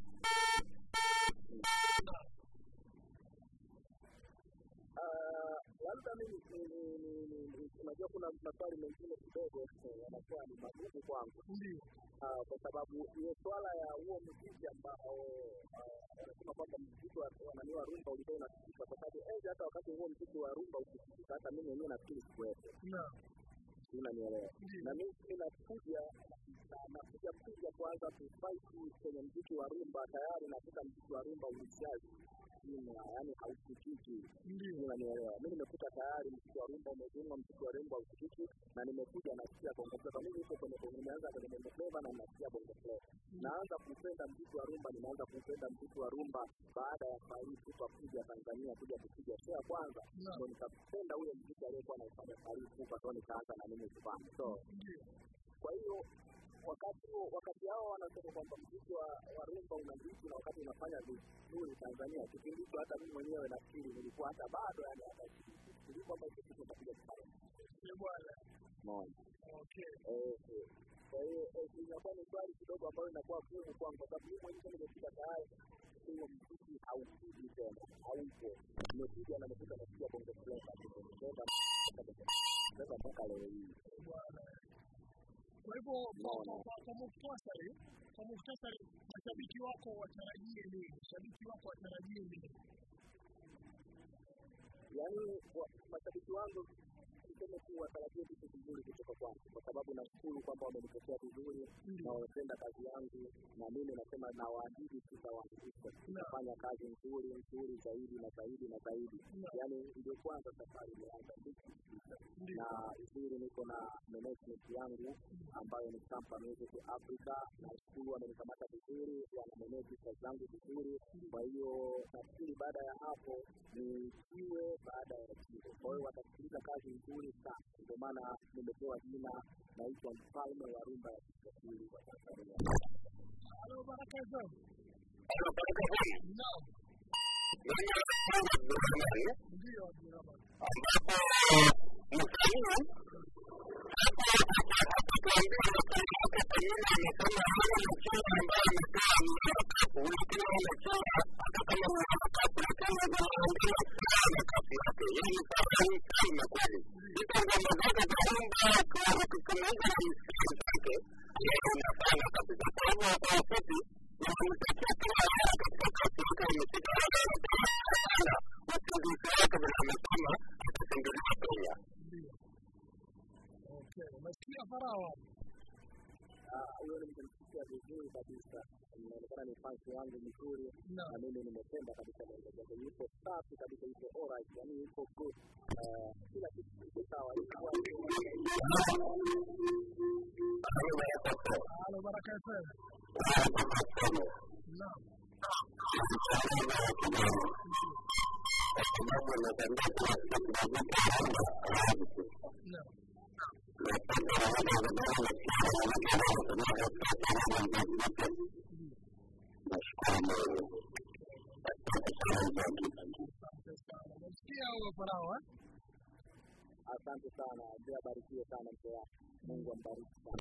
Ah, labda mimi unajua kuna maswali mengine kidogo yanakuwa ni magumu kwangu. Ndio. Ah, kwa sababu ni swala ya huo muziki ambao wanasema kwamba muziki wa wananiwa rumba ulikuwa unasikika, kwa sababu enzi hata wakati huo muziki wa rumba ukisikika hata mimi mwenyewe nafikiri sikuwepo. Naam. Unanielewa? Na mimi ninakuja na kuja kuja kwanza kufight kwenye muziki wa rumba tayari na kuta muziki wa rumba ulishaji. Yaani hausikiki. Ndio. Unanielewa? Mimi nimekuta tayari muziki wa rumba umezungwa, muziki wa rumba hausikiki, na nimekuja nasikia bongo flava. Mimi niko kwenye bongo, nimeanza kwenye bongo flava na nasikia bongo flava. Naanza kupenda muziki wa rumba, ninaanza kupenda muziki wa rumba baada ya Farid kuja Tanzania kuja kupiga show kwanza. Ndio nikapenda ule muziki aliyekuwa anafanya Farid kupa, ndio nikaanza na mimi kufanya. So, kwa hiyo wakati wakati hao wanasema kwamba muziki wa, wa rumba unazidi na wakati unafanya vizuri Tanzania, kipindi hicho hata mimi mwenyewe nafikiri nilikuwa hata bado yani hata nilikuwa kwamba kitu kitakuja kufanya. Ni bwana. Naam. Okay. Eh, kwa hiyo inakuwa ni swali kidogo ambayo inakuwa ngumu kwangu, kwa sababu mimi mwenyewe nimefika tayari huo muziki haukiji tena, haupo. Nimekuja na nimekuja nasikia bongo flava kutoka sasa mpaka leo hii. Bwana. Kwa hivyo kwa muhtasari, kwa muhtasari mashabiki wako watarajie nini? Mashabiki wako watarajie nini? Yaani mashabiki wangu niseme tu watarajie vitu vizuri kutoka kwangu, kwa sababu nashukuru kwamba wamenipokea vizuri na wanapenda kazi yangu, na mimi nasema na waahidi tutawaangusha. Tunafanya kazi nzuri nzuri zaidi na zaidi na zaidi. Yaani ndio kwanza safari imeanza na vizuri. Niko na management yangu ambayo ni Sampa Music Africa, na shukuru wamenikamata vizuri, wana manage kazi zangu vizuri. Kwa hiyo nafikiri baada ya hapo ni kiwe baada ya kiwe. Kwa hiyo watasikiliza kazi nzuri sana. Ndio maana nimepewa jina naitwa mfalme wa rumba ya Kiswahili kwa Tanzania. Halo Baraka Zone. Halo Baraka Zone. Naam. Ndio, ndio. Ambapo msanii hapo atakwambia anataka kuona anasema hana mchezo ambao ametoa mkapu, lakini ana mchezo hata kama mkapu lakini anaongea sana kapu yake. Hii ni kama kweli. Hizo ngoma zote za rumba kwa kutumia muziki wake yeye anafanya kabisa. Kwa hivyo kwa ufupi nimemtakia kila haya katika kapu yake imefika sana. Watangazaji wake wanasema atatengeneza Kenya. Okay, umesikia Farawa? Ah, huyo ni mtangazaji vizuri kabisa. Inaonekana ni fans wangu mzuri na mimi nimependa kabisa mtangazaji. Yuko safi kabisa, yuko alright, yani yuko good. Eh, kila kitu kiko sawa. Halo Baraka FM. Naam. Sababu nataka kuwaambia kwamba Naam. Unasikia huyo Farawa? Asante sana, Mungu abarikie sana mzee. Mungu ambariki sana.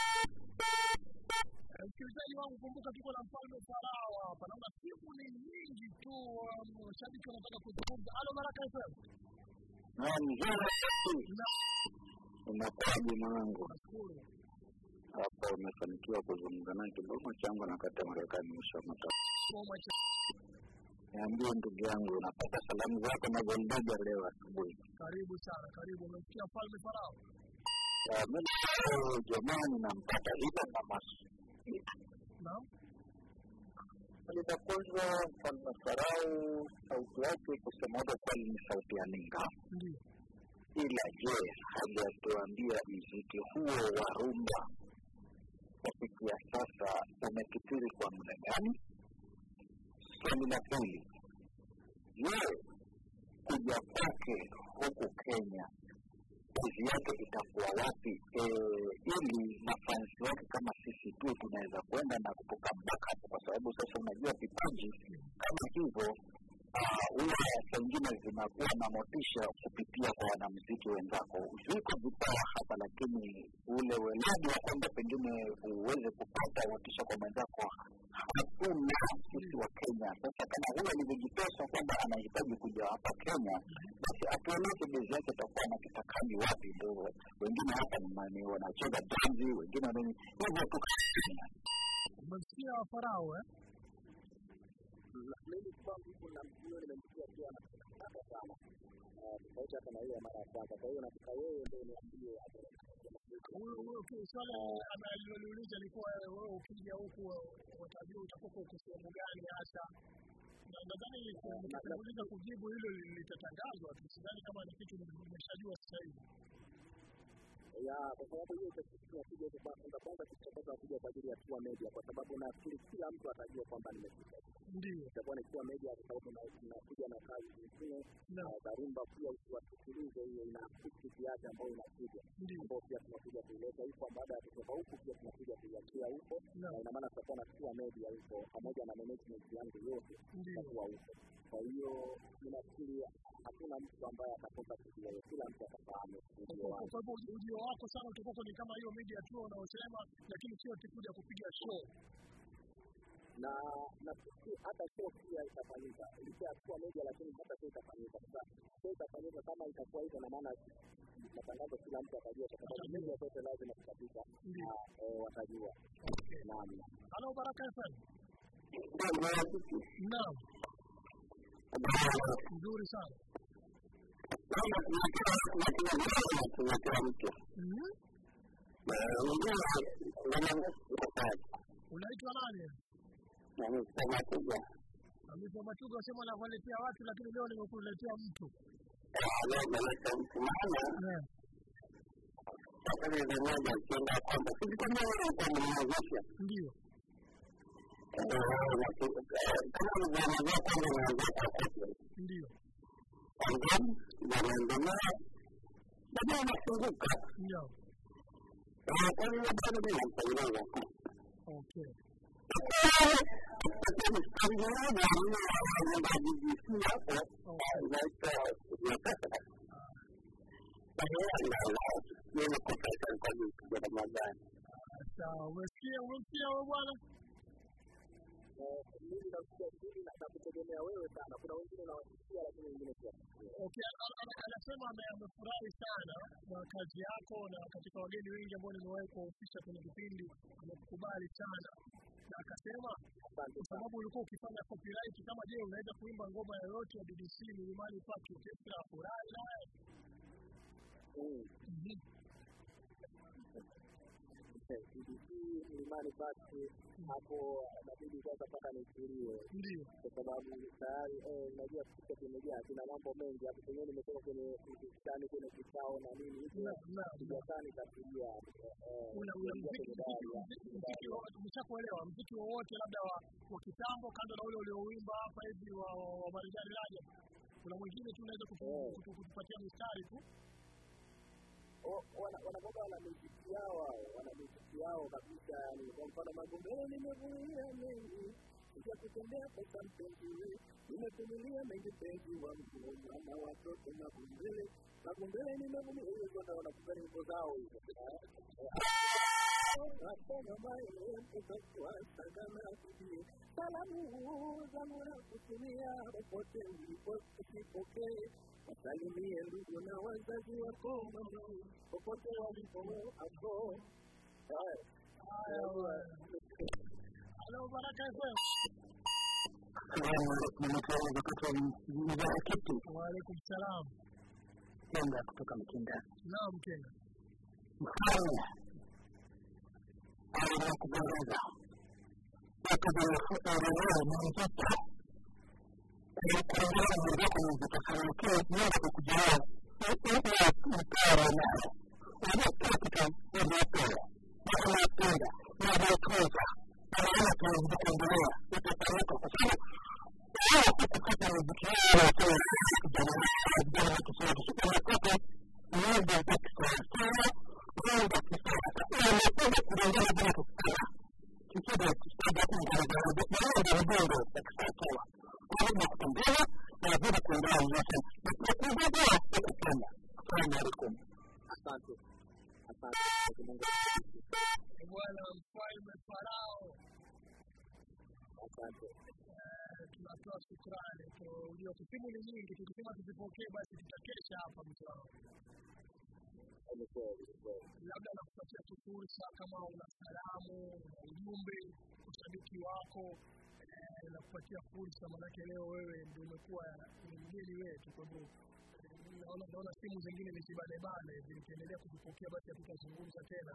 Msikilizaji wangu, kumbuka tuko na Mfalme Farao hapa. Naona simu ni nyingi tu, washabiki wanataka kuzungumza. Halo Baraka F M. Naam, unakwaje mwanangu? Hapa umefanikiwa kuzungumza naye kidogo changu na kata Marekani mshamata. Niambie ndugu yangu, napata salamu zako na Goldaga leo asubuhi. Karibu sana, karibu. Umesikia Mfalme Farao? Ah, mimi jamani nampata hilo na masu. Naam. Alipokuwa Mfalme Farao, sauti yake kusema kweli ni sauti ya ninga. Ndiyo. Ila je, hajatuambia muziki huo wa rumba kufikia sasa umekithiri kwa muda gani? Swali la pili, je, kuja kwake huku Kenya kazi yake itakuwa wapi? Ili mafansi wake kama sisi tu tunaweza kwenda na kutoka mpaka, kwa sababu sasa unajua vipaji kama hivyo huwa wengine zinakuwa na motisha kupitia kwa wanamuziki wenzako. Ziko vipawa hapa, lakini ule weledi wa kwamba pengine uweze kupata motisha kwa mwenzako hakuna sisi wa Kenya. Sasa kama huyo alijitosa kwamba anahitaji kuja hapa Kenya, basi atueleze bezi yake itakuwa na kitakani wapi. Ndio wengine hapa ni wanacheza danzi, wengine wani hivyo tu. Umesikia Farao eh? Mimi kwangu kuna mtu nimemsikia pia anataka sana. Sauti yake na ile mara ya kwanza. Kwa hiyo nataka wewe ndio niambie hapo. Wewe swala analiuliza alikuwa wewe ukija huku watajua utakuwa uko sehemu gani hasa. Na nadhani kuuliza kujibu hilo litatangazwa. Sidhani kama ni kitu nimeshajua sasa hivi. Ya, kwa sababu hiyo itakuwa kuja kwa kwanza kwanza tutapata kuja kwa ajili ya Tua Media, kwa sababu na kila mtu atajua kwamba nimefika. Ndio. Itakuwa ni Tua Media kwa sababu na tunakuja na kazi nyingine na Barimba pia usiwasikilize, hiyo ina kitu yake ambayo inakuja. Ndio pia tunakuja kuleta hizo baada ya kutoka huko pia tunakuja kuyakia huko, na ina maana tutakuwa na Tua Media huko pamoja na management yangu yote kwa huko. Kwa hiyo ninafikiri hakuna mtu ambaye atakosa kujua, kila mtu atafahamu. Kwa sababu ujio wako sana utakuwa ni kama hiyo media tu unaosema, lakini sio kuja kupiga show. Na na hata show pia itafanyika. Ilikuwa kwa media lakini hata show itafanyika. Sasa show itafanyika kama itakuwa hivyo, na maana matangazo kila mtu atajua, kwa sababu media zote lazima zitapita na watajua. Naam. Halo Baraka F M. Naam. Nzuri sana. Unaitwa nani? Amesema Matuga sema anawaletea watu, lakini leo nimekuletea mtu. Leo nimeleta mtu maana. Sasa ni mmoja akienda kwamba sisi kama kwa mmoja. Ndio. Ndio. Wanaendelea baada ya kufunguka. Ndio. Kwa hiyo bado tunaendelea. Okay. Sawa, umesikia umesikia wewe bwana? Mimi nakuja chini na nakutegemea wewe sana. Kuna wengine nawasikia lakini wengine pia. Okay, anasema amefurahi sana kwa kazi yako, na katika wageni wengi ambao nimewahi kuhusisha kwenye kipindi amekubali sana. Na akasema kwa sababu ulikuwa ukifanya copyright, kama je unaweza kuimba ngoma yoyote ya B B C Milimani Park Orchestra furahi naye. Mhm. B B C Milimani Park hapo inabidi sasa pata nifikirie. Ndio. Kwa sababu tayari eh unajua kitu kimejaa, kuna mambo mengi hapo. Kwenye nimetoka kwenye mkutano kwenye kikao na nini hizo. Na sijatani tafikia eh una muziki umeshakuelewa muziki wowote labda wa, wa kitambo kando na ule uliouimba hapa hivi wa, wa Marijani Raja, kuna mwingine tu unaweza kutupatia mistari tu? wana wana wana muziki yao wana muziki yao kabisa, yani kwa mfano Magombeni nimevulia mengi Sija kutembea pesa mpenzi, nimevumilia mengi penzi wangu, mwana watoto na kumbele, na kumbele nimevumilia hiyo zote wanakumbele nyimbo zao hizo. Nasema mayo mpaka sagana kujie, salamu zangu na kutumia popote ulipopokee, wasalimie ndugu na wazazi wako mama, popote walipo hapo. Haya bwana. Halo Baraka F M. Wa alaikum salam. Kenga kutoka Mkinga. Naam Kenga. Mfano. Ana kubaraka. Wakati wa kuongelea na mtoto. Kwa kuongelea ndio kwa kutafanikiwa ndio kujua. Ndio mtaro nao. Ndio kitu ndio kama napenda ndio kosa ana kwa kuendelea utapeleka kwa sababu wao kupata muziki wao kwa jamii kwa sababu kama kwa ndio kwa sana ndio kwa sana na kuendelea bila kukata kidogo kidogo kuendelea ndio ndio kwa sababu kwa kuendelea na bila kuendelea yote na kuendelea kwa sana sana alaikum asante Bwana mfalme Farao. Asante. Tunatoa shukrani kwa ulio kusimu ni nyingi, tukisema tuzipokee basi tutakesha hapa mtao. Labda nakupatia fursa kama una salamu, ujumbe, ushabiki wako, na kupatia fursa manake leo wewe ndio umekuwa mgeni wetu kwa hivyo naona naona simu zingine ni zibane bane zikiendelea kujipokea basi tutazungumza tena.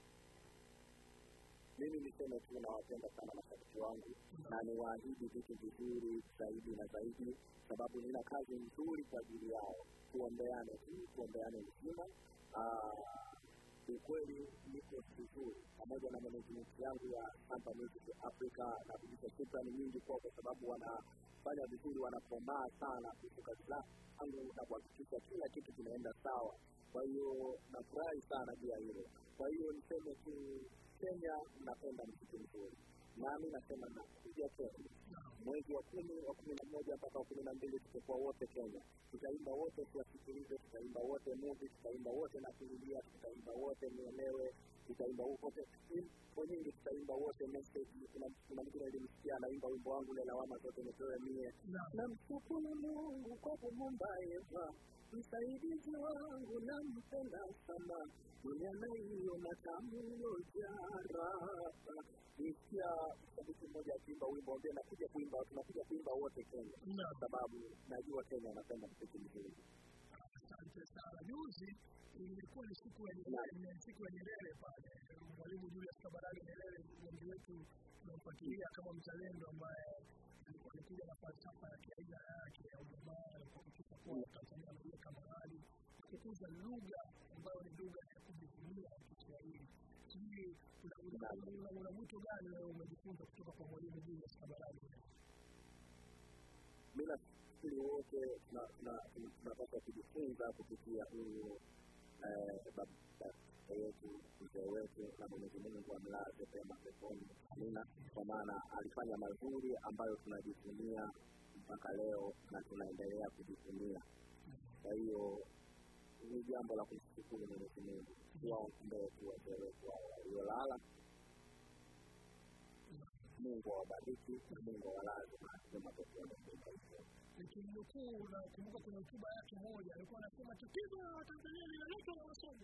Mimi niseme tu nawapenda sana mashabiki wangu na niwaahidi vitu vizuri zaidi na zaidi sababu nina kazi nzuri kwa ajili yao. Tuombeane tu, tuombeane mzima. Ah, ukweli niko vizuri pamoja na management yangu ya Santa Music Africa na kujipa shukrani nyingi kwa kwa sababu wanafanya vizuri, wanakomaa sana kutoka zangu na kuhakikisha kila kitu kinaenda sawa. Kwa hiyo nafurahi sana juu ya hilo. Kwa hiyo niseme tu Kenya napenda muziki mzuri. Nami nasema na kuja Kenya. Mwezi wa kumi wa kumi na moja mpaka kumi na mbili tutakuwa wote Kenya. Tutaimba wote tuwasikilize, tutaimba wote movie, tutaimba wote na kurudia, tutaimba wote nielewe, tutaimba wote kwa nyingi, tutaimba wote message. Kuna kuna mtu alimsikia anaimba wimbo wangu ile lawama zote nipewe mie. Na mshukuru Mungu kwa kumumba Eva. Msaidizi wangu na mpenda sana. Dunia hiyo na tamu jara. Nisikia sababu moja akiimba wimbo ongea na kuja kuimba, tunakuja kuimba wote Kenya. Kwa sababu najua Kenya anapenda muziki mzuri. Asante sana. Juzi ilikuwa ni siku ya Nyerere, siku ya Nyerere pale. Mwalimu Julius Kambarage Nyerere ndio wetu tunampatia kama mzalendo ambaye alikuja na falsafa ya kiaina yake ya ujamaa kwa kuchukua Tanzania na Kamarani kukuza lugha ambayo ni lugha ya kujivunia Kiswahili. Sijui kuna mtu gani leo umejifunza kutoka kwa mwalimu Julius Kambarage? Mimi nafikiri wote na na tunapaswa kujifunza kupitia huyu eh baba yetu mzee wetu na Mwenyezi Mungu amlaze pema peponi. Amina. Kwa maana alifanya mazuri ambayo tunajivunia mpaka leo na tunaendelea kujivunia. Kwa hiyo ni jambo la kushukuru Mwenyezi Mungu. Tuombe tuweze waliolala. Mungu awabariki, Mungu awalaze na peponi. Nikimnukuu na kumbuka kuna hotuba yake moja alikuwa anasema tatizo la Tanzania linaletwa na wasomi.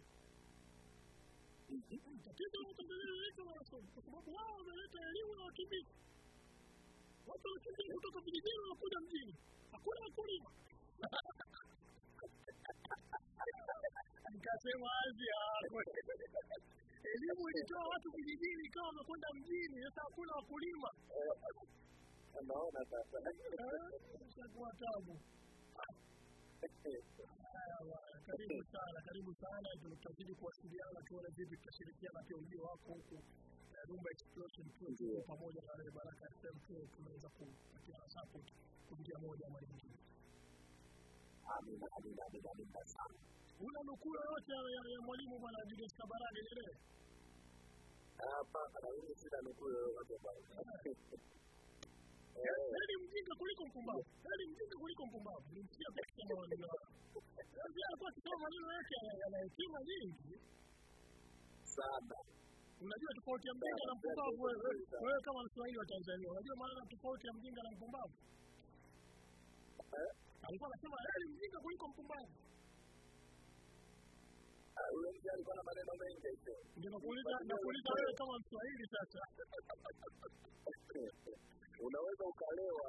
Tatizo la Tanzania linaletwa na wasomi kwa sababu wao wameleta elimu ya wakimbizi. Watu wakimbia kutoka vijijini wanakuja mjini. Hakuna wakulima. Nikasema Asia elimu ilitoa watu vijijini kama wamekwenda mjini, sasa hakuna wakulima. Naona sasa kwa tabu. Karibu sana, karibu sana. Tunatazidi kuwasiliana tuone vipi tutashirikiana pia ujio wako huko Rumba Explosion Tour pamoja na Baraka F M tunaweza kupatia support kupitia moja ama nyingine. Amina, amina, amina, amina sana. Una nukuu yote ya, ya mwalimu bwana Julius Kambarage Nyerere? Hapa ana hili sida nukuu yote bwana. Heri mjinga kuliko mpumbavu. Heri mjinga kuliko mpumbavu. Nimsikia pekee kama maneno hayo. Ndio alikuwa akisema maneno yake yana hekima nyingi sana. Unajua tofauti ya mjinga na mpumbavu wewe? Wewe kama Mswahili wa Tanzania, unajua maana tofauti ya mjinga na mpumbavu? Eh? Alikuwa anasema heri mjinga kuliko mpumbavu. Ah, wewe mjinga alikuwa na maneno mengi hiyo. Ndio nakuuliza nakuuliza wewe kama Mswahili sasa. Unaweza ukalewa.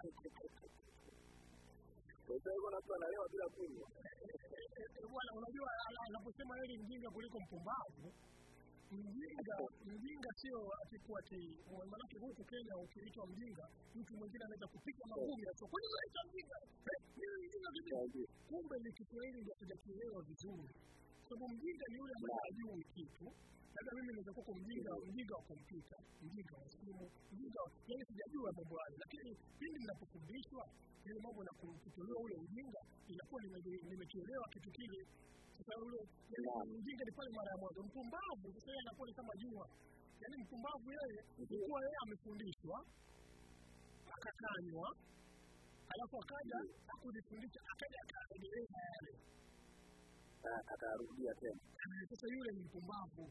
Sasa hiyo watu wanalewa bila kunywa. Bwana unajua anaposema heri mjinga kuliko mpumbavu, mjinga mjinga sio atikuwa ati maana huku Kenya ukiitwa mjinga mtu mwingine anaweza kupiga magumi hapo. Kwa nini unaitwa mjinga? Mimi mjinga vipi? Kumbe ni Kiswahili ndio kijakielewa vizuri. Sababu mjinga ni yule ambaye hajui kitu. Sasa mimi naweza kuwa mjinga, mjinga wa kompyuta, mjinga wa simu, mjinga yani sijajua mambo hayo, lakini pindi ninapofundishwa ile mambo na kutolewa ule ujinga inakuwa nimekielewa kitu kile. Sasa ule mjinga ni pale mara ya mwanzo. Mpumbavu sasa yeye anakuwa ni kama jua. Yaani mpumbavu yeye ilikuwa yeye amefundishwa akakanywa alafu akaja akujifundisha akaja akaendelea yale akarudia tena. Sasa yule ni mpumbavu.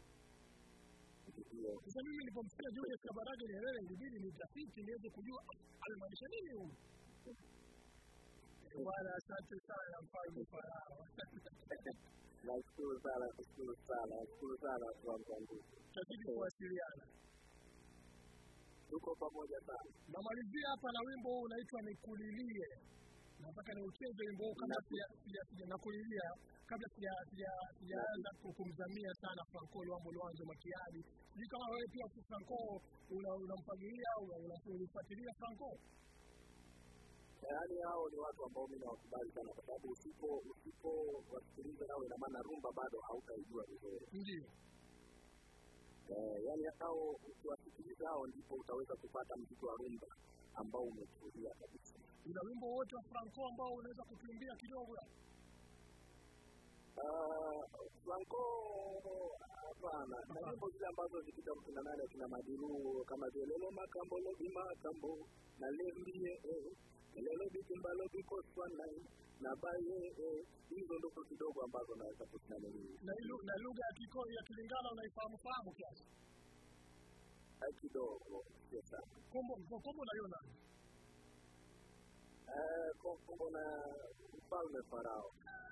Sasa mimi nilipomsikia Julius Kambarage Nyerere ilibidi nitafiti niweze kujua alimaanisha nini huyu. Bwana asante sana mfalme Farao. Nashukuru sana, nashukuru sana, nashukuru sana kwa mwangu. Tazidi kuwasiliana. Tuko pamoja sana. Namalizia hapa na wimbo huu unaitwa Nikulilie. Nataka niucheze wimbo huu kama sija nakulilia kabla sija sijaanza kumzamia sana Franco Luambo Luanzo Makiadi. Ni kama wewe pia Franco unamfagilia au unafuatilia Franco? Yaani hao ni watu ambao mimi nawakubali sana kwa sababu usipo usipo wasikiliza nao ina maana rumba bado hautaijua vizuri. Ndio. Eh, yaani hao ukiwasikiliza hao ndipo utaweza kupata mziki wa rumba ambao umetulia kabisa. Una wimbo wote wa Franco ambao unaweza kukimbia kidogo? Ah, Franco hapana. Na nyimbo zile ambazo zikita kuna nane kuna madiru kama vile Lelo Makambo Lobi Makambo na Lembie eh Lelo Bikumbalo Biko Swana na Baye eh hizo ndo kidogo ambazo naweza kusimama mimi. Na ile na lugha ya Kikoi ya Kilingala unaifahamu fahamu kiasi? Hai kidogo sio sana. Kombo kombo unaiona? Eh kombo na Mfalme Farao.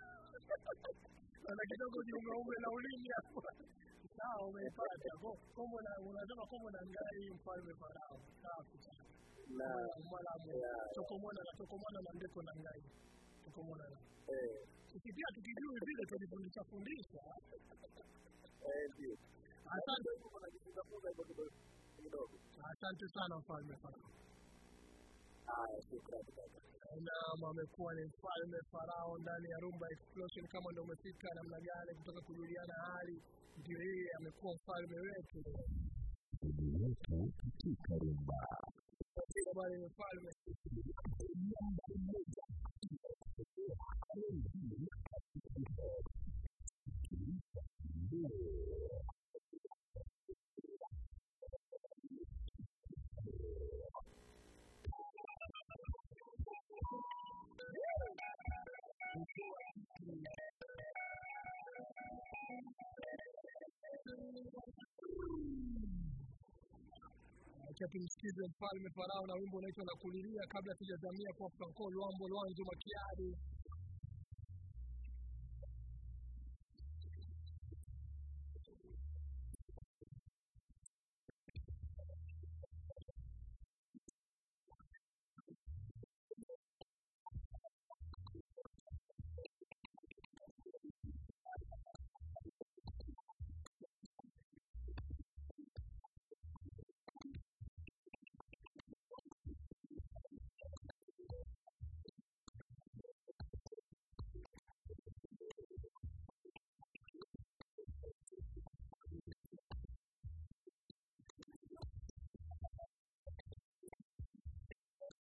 Na kidogo jiunga ume na ulimi hapo. Sawa umeipata. Kombo na unasema kombo na ngai Mfalme Farao. Sawa. Na mwana tokomona na tokomona na ndeko na ngai. Tokomona. Eh. Ukipia tukijui vile tulifundisha fundisha. Eh ndio. Asante kwa kujifunza funza hivyo kidogo. Asante sana Mfalme Farao. Haya, shukrani sana. Na amekuwa ni Mfalme Farao ndani ya Rumba Explosion. Kama ndio umefika namna gani kutoka kujuliana hali, ndio yeye amekuwa mfalme wetu. Wetu katika Rumba. Katika bali mfalme. Acha tumsikize Mfalme Farao na wimbo unaitwa Nakulilia kabla tujazamia kwa Franco Luambo Luanzo Makiadi.